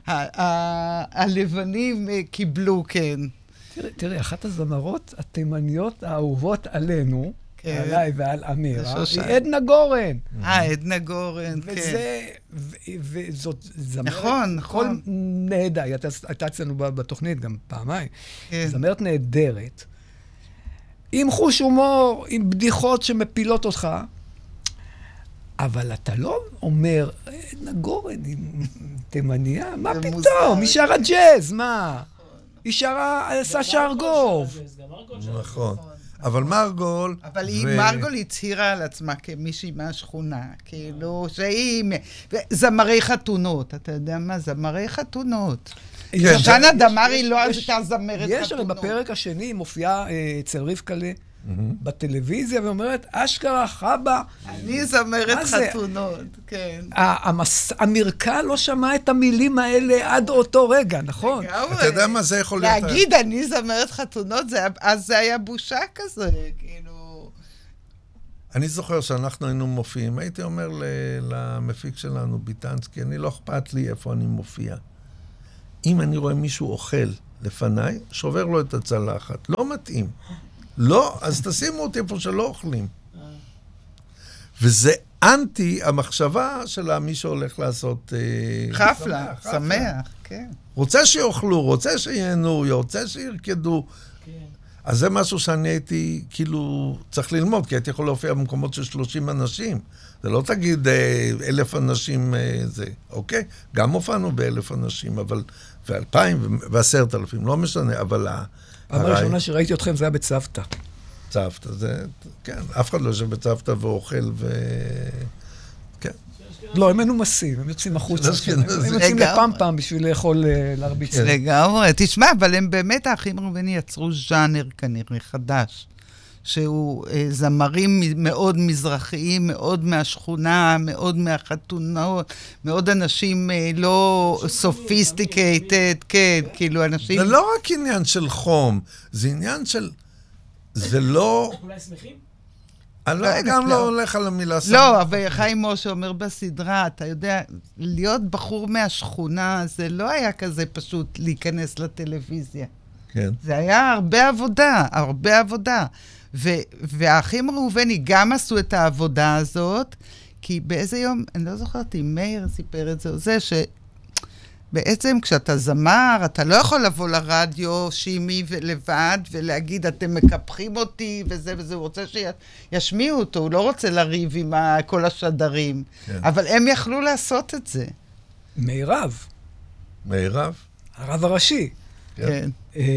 הלבנים קיבלו, כן. תראי, אחת הזמרות התימניות האהובות עלינו, עליי ועל אמירה, היא עדנה גורן. אה, עדנה גורן, כן. וזה, וזאת זמרת, נכון, נכון. נהדר, היא הייתה אצלנו בתוכנית גם פעמיים. זמרת נהדרת, עם חוש הומור, עם בדיחות שמפילות אותך, אבל אתה לא אומר, עדנה גורן, היא תימניה, מה פתאום? היא שרה ג'אז, מה? היא שרה סשה ארגוב. נכון. אבל מרגול... אבל היא, מרגול הצהירה על עצמה כמישהי מהשכונה, כאילו שהיא... זמרי חתונות, אתה יודע מה? זמרי חתונות. שושנה דמארי לא הייתה זמרת חתונות. יש הרי בפרק השני, היא מופיעה אצל רבקלה בטלוויזיה, ואומרת, אשכרה חבא. אני זמרת חתונות, כן. המרקע לא שמע את המילים האלה עד אותו רגע, נכון? אתה יודע מה זה יכול להיות? להגיד, אני זמרת חתונות, אז זה היה בושה כזה, כאילו... אני זוכר שאנחנו היינו מופיעים, הייתי אומר למפיק שלנו, ביטנסקי, אני לא אכפת לי איפה אני מופיע. אם אני רואה מישהו אוכל לפניי, שובר לו את הצלחת. לא מתאים. לא, אז תשימו אותי איפה שלא אוכלים. וזה אנטי המחשבה של מי שהולך לעשות... חפלה, שמח, כן. רוצה שיאכלו, רוצה שיהנו, רוצה שירקדו. אז זה משהו שאני הייתי, כאילו, צריך ללמוד, כי הייתי יכול להופיע במקומות של שלושים אנשים. זה לא תגיד אלף אנשים זה, אוקיי? גם הופענו באלף אנשים, אבל... ואלפיים ועשרת אלפים, לא משנה, אבל... הפעם הראשונה שראיתי אתכם זה היה בצוותא. צוותא, זה, כן, אף אחד לא יושב בצוותא ואוכל ו... כן. לא, הם מנומסים, הם יוצאים החוצה. הם יוצאים לפעם פעם בשביל לאכול, להרביץ. לגמרי, תשמע, אבל הם באמת, האחים ראובני יצרו ז'אנר כנראה חדש, שהוא זמרים מאוד מזרחיים, מאוד מהשכונה, מאוד מהחתונות, מאוד אנשים לא סופיסטיקייטד, כן, כאילו אנשים... זה לא רק עניין של חום, זה עניין של... זה לא... אולי שמחים? אני לא, גם לא הולך על המילה שמח. לא, אבל חיים משה אומר בסדרה, אתה יודע, להיות בחור מהשכונה, זה לא היה כזה פשוט להיכנס לטלוויזיה. כן. זה היה הרבה עבודה, הרבה עבודה. והאחים ראובני גם עשו את העבודה הזאת, כי באיזה יום, אני לא זוכרת אם מאיר סיפר את זה, זה שבעצם כשאתה זמר, אתה לא יכול לבוא לרדיו שימי ולבד, ולהגיד, אתם מקפחים אותי, וזה וזה, הוא רוצה שישמיעו אותו, הוא לא רוצה לריב עם כל השדרים, אבל הם יכלו לעשות את זה. מירב. מירב? הרב הראשי. כן.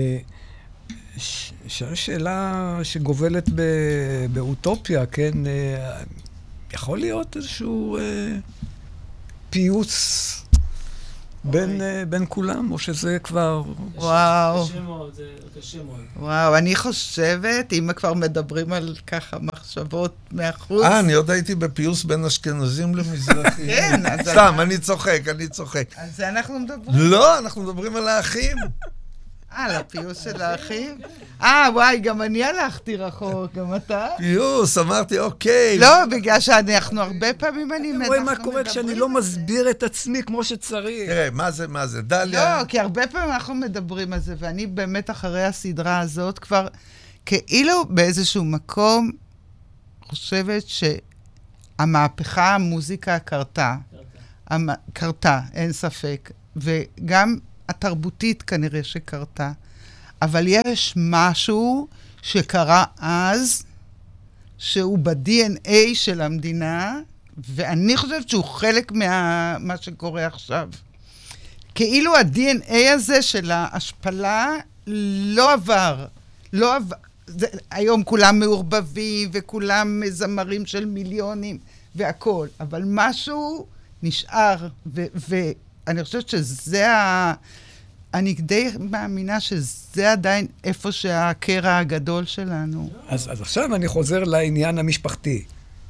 שאלה שגובלת באוטופיה, כן? יכול להיות איזשהו פיוס בין, uh, בין כולם, או שזה כבר... וואו. קשה מאוד, זה קשה מאוד. וואו, אני חושבת, אם כבר מדברים על ככה מחשבות מהחוץ... אה, אני עוד הייתי בפיוס בין אשכנזים למזרחים. כן, אז... סתם, אני צוחק, אני צוחק. על זה אנחנו מדברים. לא, אנחנו מדברים על האחים. אה, על הפיוס של האחים? אה, וואי, גם אני הלכתי רחוק, גם אתה? פיוס, אמרתי, אוקיי. לא, בגלל שאנחנו הרבה פעמים אני... אתם רואים מה קורה כשאני לא מסביר את עצמי כמו שצריך. תראה, מה זה, מה זה? דליה... לא, כי הרבה פעמים אנחנו מדברים על זה, ואני באמת אחרי הסדרה הזאת כבר, כאילו באיזשהו מקום, חושבת שהמהפכה, המוזיקה קרתה. קרתה, אין ספק. וגם התרבותית כנראה שקרתה. אבל יש משהו שקרה אז, שהוא ב-די אן איי של המדינה, ואני חושבת שהוא חלק מה שקורה עכשיו. כאילו ה-די אן איי הזה של ההשפלה לא עבר. לא עבר. זה, היום כולם מעורבבים, וכולם זמרים של מיליונים, והכל. אבל משהו נשאר, ו- ואני חושבת שזה ה... אני די מאמינה שזה עדיין איפה שהקרע הגדול שלנו. אז, אז עכשיו אני חוזר לעניין המשפחתי.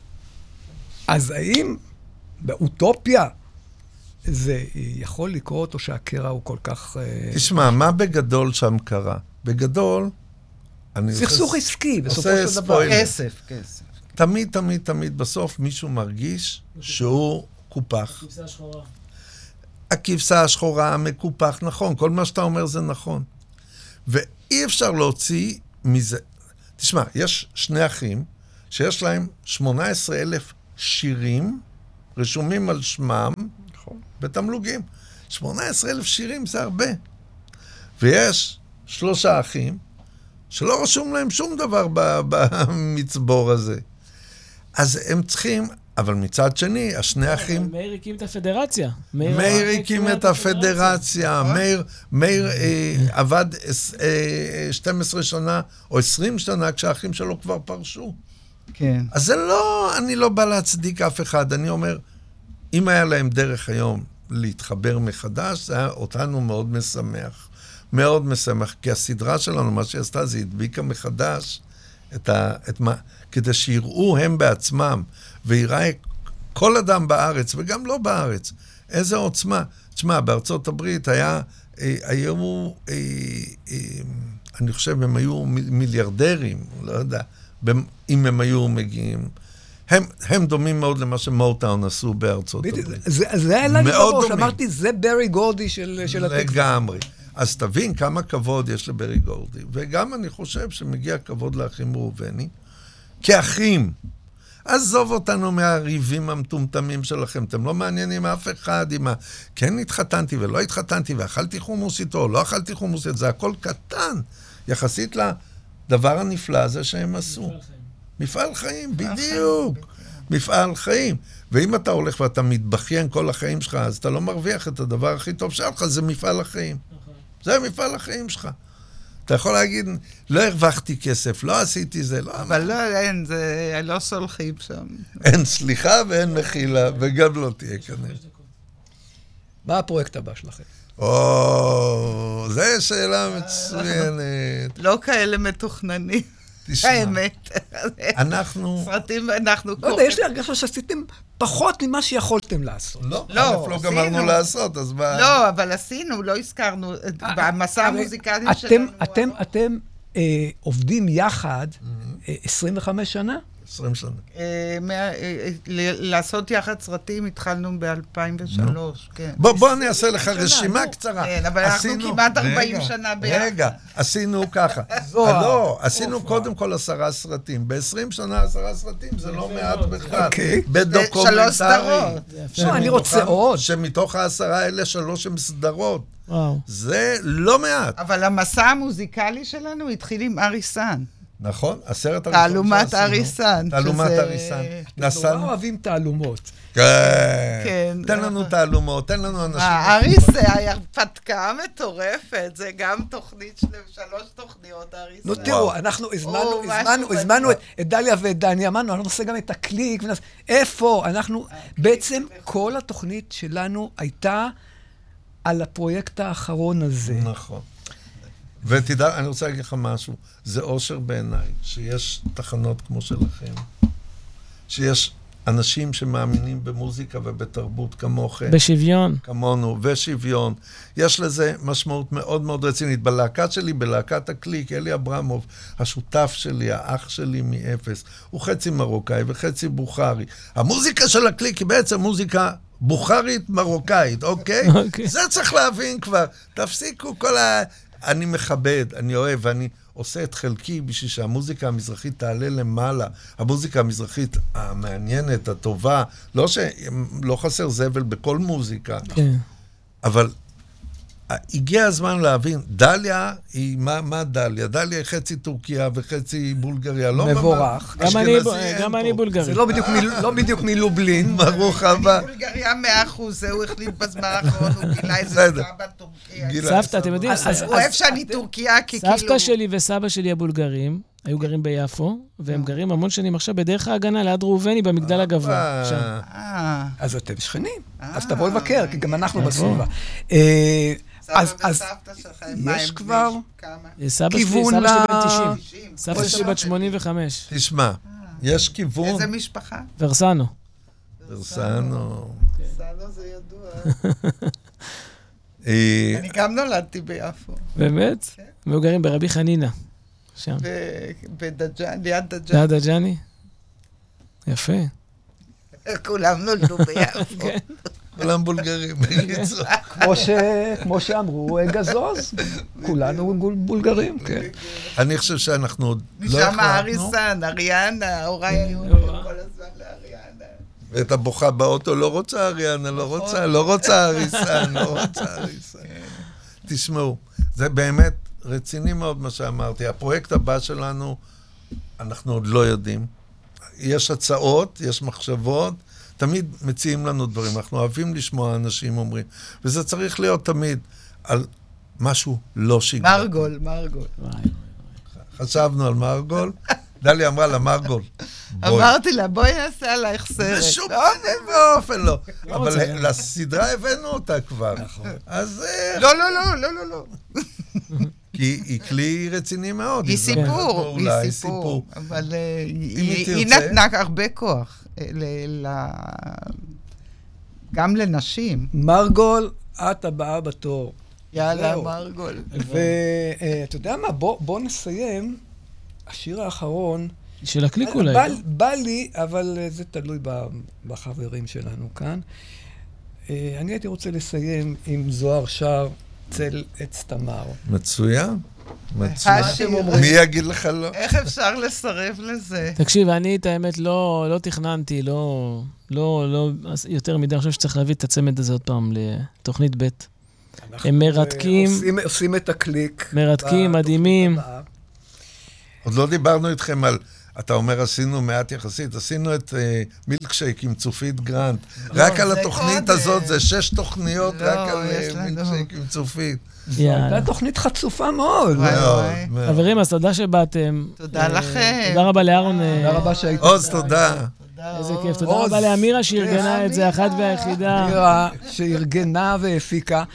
אז האם באוטופיה זה יכול לקרות או שהקרע הוא כל כך... תשמע, מה בגדול שם קרה? בגדול... סכסוך עסקי, בסופו של דבר. כסף, כסף. תמיד, תמיד, תמיד, בסוף מישהו מרגיש שהוא קופח. הכבשה השחורה. הכבשה השחורה, המקופח, נכון. כל מה שאתה אומר זה נכון. ואי אפשר להוציא מזה... תשמע, יש שני אחים שיש להם שמונה עשרה אלף שירים רשומים על שמם נכון. בתמלוגים. שמונה עשרה אלף שירים זה הרבה. ויש שלושה אחים שלא רשום להם שום דבר במצבור הזה. אז הם צריכים, אבל מצד שני, השני אחים... מאיר הקים את הפדרציה. מאיר הקים את הפדרציה. מאיר עבד שתים עשרה שנה או עשרים שנה כשהאחים שלו כבר פרשו. כן. אז זה לא, אני לא בא להצדיק אף אחד. אני אומר, אם היה להם דרך היום להתחבר מחדש, זה היה אותנו מאוד משמח. מאוד משמח, כי הסדרה שלנו, מה שהיא עשתה, זה הדביקה מחדש את ה, את מה, כדי שיראו הם בעצמם, ויראה כל אדם בארץ, וגם לא בארץ, איזה עוצמה. תשמע, בארצות הברית היה, היו, אני חושב, הם היו מיליארדרים, לא יודע, אם הם היו מגיעים. הם, הם דומים מאוד למה שמוטאון עשו בארצות הברית. זה, זה היה לי בראש, אמרתי, זה ברי גורדי של, של התקווה. לגמרי. אז תבין כמה כבוד יש לברי גורדי. וגם אני חושב שמגיע כבוד לאחים ראובני, כאחים. עזוב אותנו מהריבים המטומטמים שלכם. אתם לא מעניינים אף אחד עם ה... כן התחתנתי ולא התחתנתי, ואכלתי חומוס איתו, או לא אכלתי חומוס איתו. זה הכל קטן, יחסית לדבר הנפלא הזה שהם עשו. מפעל חיים, בדיוק. מפעל חיים. ואם אתה הולך ואתה מתבכיין כל החיים שלך, אז אתה לא מרוויח את הדבר הכי טוב שלך, זה מפעל החיים. זה מפעל החיים שלך. אתה יכול להגיד, לא הרווחתי כסף, לא עשיתי זה, לא... אבל לא, אין, זה לא סולחים שם. אין סליחה ואין מחילה, וגם לא תהיה כנראה. מה הפרויקט הבא שלכם? או, זו שאלה מצוינת. לא כאלה מתוכננים. תשמע. האמת. אנחנו... סרטים, אנחנו... לא יודע, יש לי הרגשה שעשיתם פחות ממה שיכולתם לעשות. לא, לא, לא גמרנו לעשות, אז מה... לא, אבל עשינו, לא הזכרנו, במסע המוזיקלי אתם, שלנו... אתם, אתם עובדים יחד עשרים וחמש שנה? עשרים שנה. לעשות יחד סרטים התחלנו ב-אלפיים ושלוש, כן. בוא אני אעשה לך רשימה קצרה. כן, אבל אנחנו כמעט ארבעים שנה ביחד. רגע, עשינו ככה. לא, עשינו קודם כל עשרה סרטים. ב-עשרים שנה עשרה סרטים זה לא מעט בכלל. בדוקומנטרי. שלוש סדרות. אני רוצה עוד. שמתוך העשרה האלה שלוש הם סדרות. זה לא מעט. אבל המסע המוזיקלי שלנו התחיל עם אריסן. נכון, הסרט הראשון שעשינו. תעלומת אריסן. תעלומת אריסן. נורא אוהבים תעלומות. כן. תן לנו תעלומות, תן לנו אנשים. אריס זה הרפתקה מטורפת, זה גם תוכנית של שלוש תוכניות, אריס. נו תראו, אנחנו הזמנו את דליה ואת דני, אמרנו, אנחנו נעשה גם את הקליק, איפה? אנחנו, בעצם כל התוכנית שלנו הייתה על הפרויקט האחרון הזה. נכון. ותדע, אני רוצה להגיד לך משהו, זה אושר בעיניי, שיש תחנות כמו שלכם, שיש אנשים שמאמינים במוזיקה ובתרבות כמוכם. בשוויון. כמונו, ושוויון. יש לזה משמעות מאוד מאוד רצינית. בלהקה שלי, בלהקת הקליק, אלי אברמוב, השותף שלי, האח שלי מאפס, הוא חצי מרוקאי וחצי בוכרי. המוזיקה של הקליק היא בעצם מוזיקה בוכרית מרוקאית, אוקיי? אוקיי. זה צריך להבין כבר. תפסיקו כל ה... אני מכבד, אני אוהב, ואני עושה את חלקי בשביל שהמוזיקה המזרחית תעלה למעלה. המוזיקה המזרחית המעניינת, הטובה, לא ש... לא חסר זבל בכל מוזיקה. כן. אבל הגיע הזמן להבין, דליה היא, מה, מה דליה? דליה היא חצי טורקיה וחצי בולגריה, לא מבורך. גם אני, גם אני בולגרי. זה לא בדיוק, מ, לא בדיוק מלובלין. ברוך הבא. בולגריה מאה אחוז, זה הוא החליט בזמן האחרון, הוא גילה איזה סבא טורקיה. סבתא, אתם יודעים, אז הוא אוהב שאני טורקיה, כי כאילו... סבתא שלי וסבא שלי הבולגרים, היו גרים ביפו, והם גרים המון שנים עכשיו בדרך ההגנה ליד ראובני במגדל הגבוה. אז אתם שכנים, אז תבואו לבקר, כי גם אנחנו בסביבה. אז יש כבר כיוון ל... סבא שלי בן תשעים. סבתא שלי בת שמונים וחמש. תשמע, יש כיוון... איזה משפחה? ורסנו. ורסנו. ורסנו זה ידוע. אני גם נולדתי ביפו. באמת? הם גרים ברבי חנינה. שם. בדג'אני, ליד דג'אני. ליד דג'אני? יפה. כולם נולדו ביפו. כן. כולם בולגרים. כמו שאמרו, גזוז. כולנו בולגרים, כן. אני חושב שאנחנו עוד לא החלטנו. משם אריסן, אריאנה, הוריי היו כל הזמן לאריאנה. ואת הבוכה באוטו לא רוצה אריאנה, לא רוצה, לא רוצה אריסן, לא רוצה אריסן. תשמעו, זה באמת רציני מאוד מה שאמרתי. הפרויקט הבא שלנו, אנחנו עוד לא יודעים. יש הצעות, יש מחשבות, תמיד מציעים לנו דברים. אנחנו אוהבים לשמוע אנשים אומרים, וזה צריך להיות תמיד על משהו לא שגרתי. מרגול, מרגול. חשבנו על מרגול, דליה אמרה לה מרגול. אמרתי לה, בואי נעשה עלייך סרט. בשום באופן לא. אבל לסדרה הבאנו אותה כבר. אז... לא, לא, לא, לא, לא, לא. כי היא כלי רציני מאוד. היא סיפור, היא סיפור. אבל היא נתנה הרבה כוח. גם לנשים. מרגול, את הבאה בתור. יאללה, מרגול. ואתה יודע מה, בוא נסיים. השיר האחרון... של הקליק אולי. בא לי, אבל זה תלוי בחברים שלנו כאן. אני הייתי רוצה לסיים עם זוהר שר צל עץ תמר. מצוין. מצוין. מי יגיד לך לא? איך אפשר לסרב לזה? תקשיב, אני את האמת לא, לא תכננתי, לא, לא, לא, יותר מדי, אני חושב שצריך להביא את הצמד הזה עוד פעם לתוכנית ב'. הם מרתקים. עושים, עושים את הקליק. מרתקים, מדהימים. עוד לא דיברנו איתכם על, אתה אומר, עשינו מעט יחסית, עשינו את מילקשייק עם צופית גרנט. רק על התוכנית הזאת, זה שש תוכניות, רק על מילקשייק עם צופית. הייתה תוכנית חצופה מאוד. חברים, אז תודה שבאתם. תודה לכם. תודה רבה לאהרון. תודה רבה שהייתם. עוז, תודה. איזה כיף. תודה רבה לאמירה שארגנה את זה, אחת והיחידה. אמירה שארגנה והפיקה.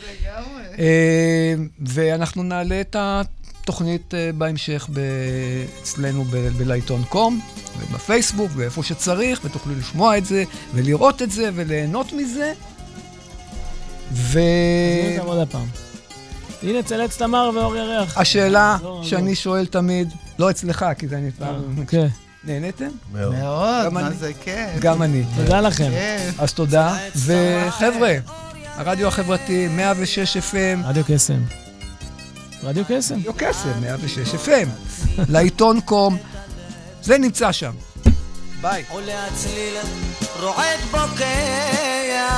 ואנחנו נעלה את התוכנית בהמשך אצלנו בלעיתון קום, ובפייסבוק, ואיפה שצריך, ותוכלו לשמוע את זה, ולראות את זה, וליהנות מזה. ו... אז נתעמוד הפעם. הנה, צלץ תמר ואור ירח. השאלה שאני שואל תמיד, לא אצלך, כי זה נתפעם. כן. נהניתם? מאוד, מה זה כיף. גם אני. תודה לכם. אז תודה. וחבר'ה, הרדיו החברתי, מאה ושש אף אם. רדיו קסם. רדיו קסם. רדיו קסם, מאה ושש אף אם. לעיתון קום. זה נמצא שם. ביי. עולה הצליל, רועד בוקע.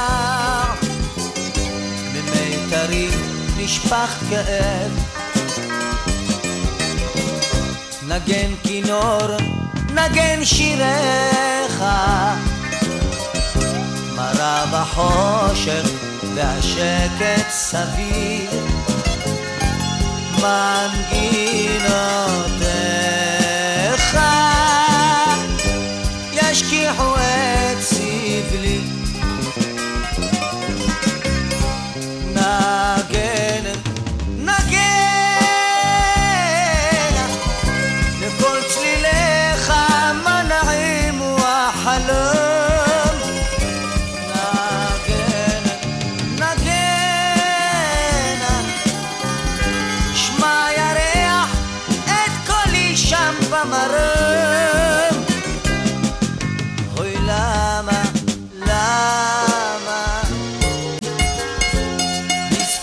במיתרים נשפך כאב. נגן כינור, נגן שיריך. מראה בחושך והשקט סביב. מנגינותיך ישכיחו את סבלי. נא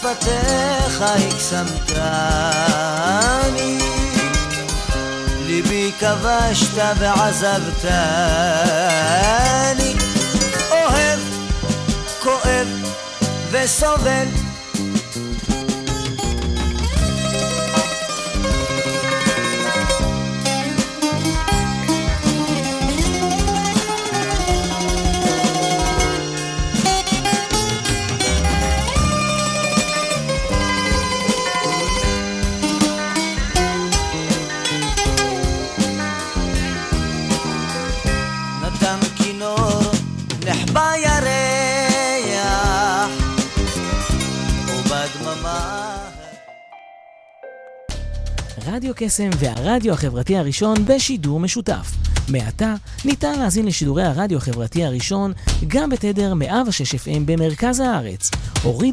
שפתיך הקסמתני, ליבי כבשת ועזבתני, אוהב, כואב וסובל, בירח ובדממה. רדיו קסם והרדיו החברתי הראשון בשידור משותף. מעתה ניתן להזין לשידורי הרדיו החברתי הראשון גם בתדר מאה ושש אף אם במרכז הארץ. הוריד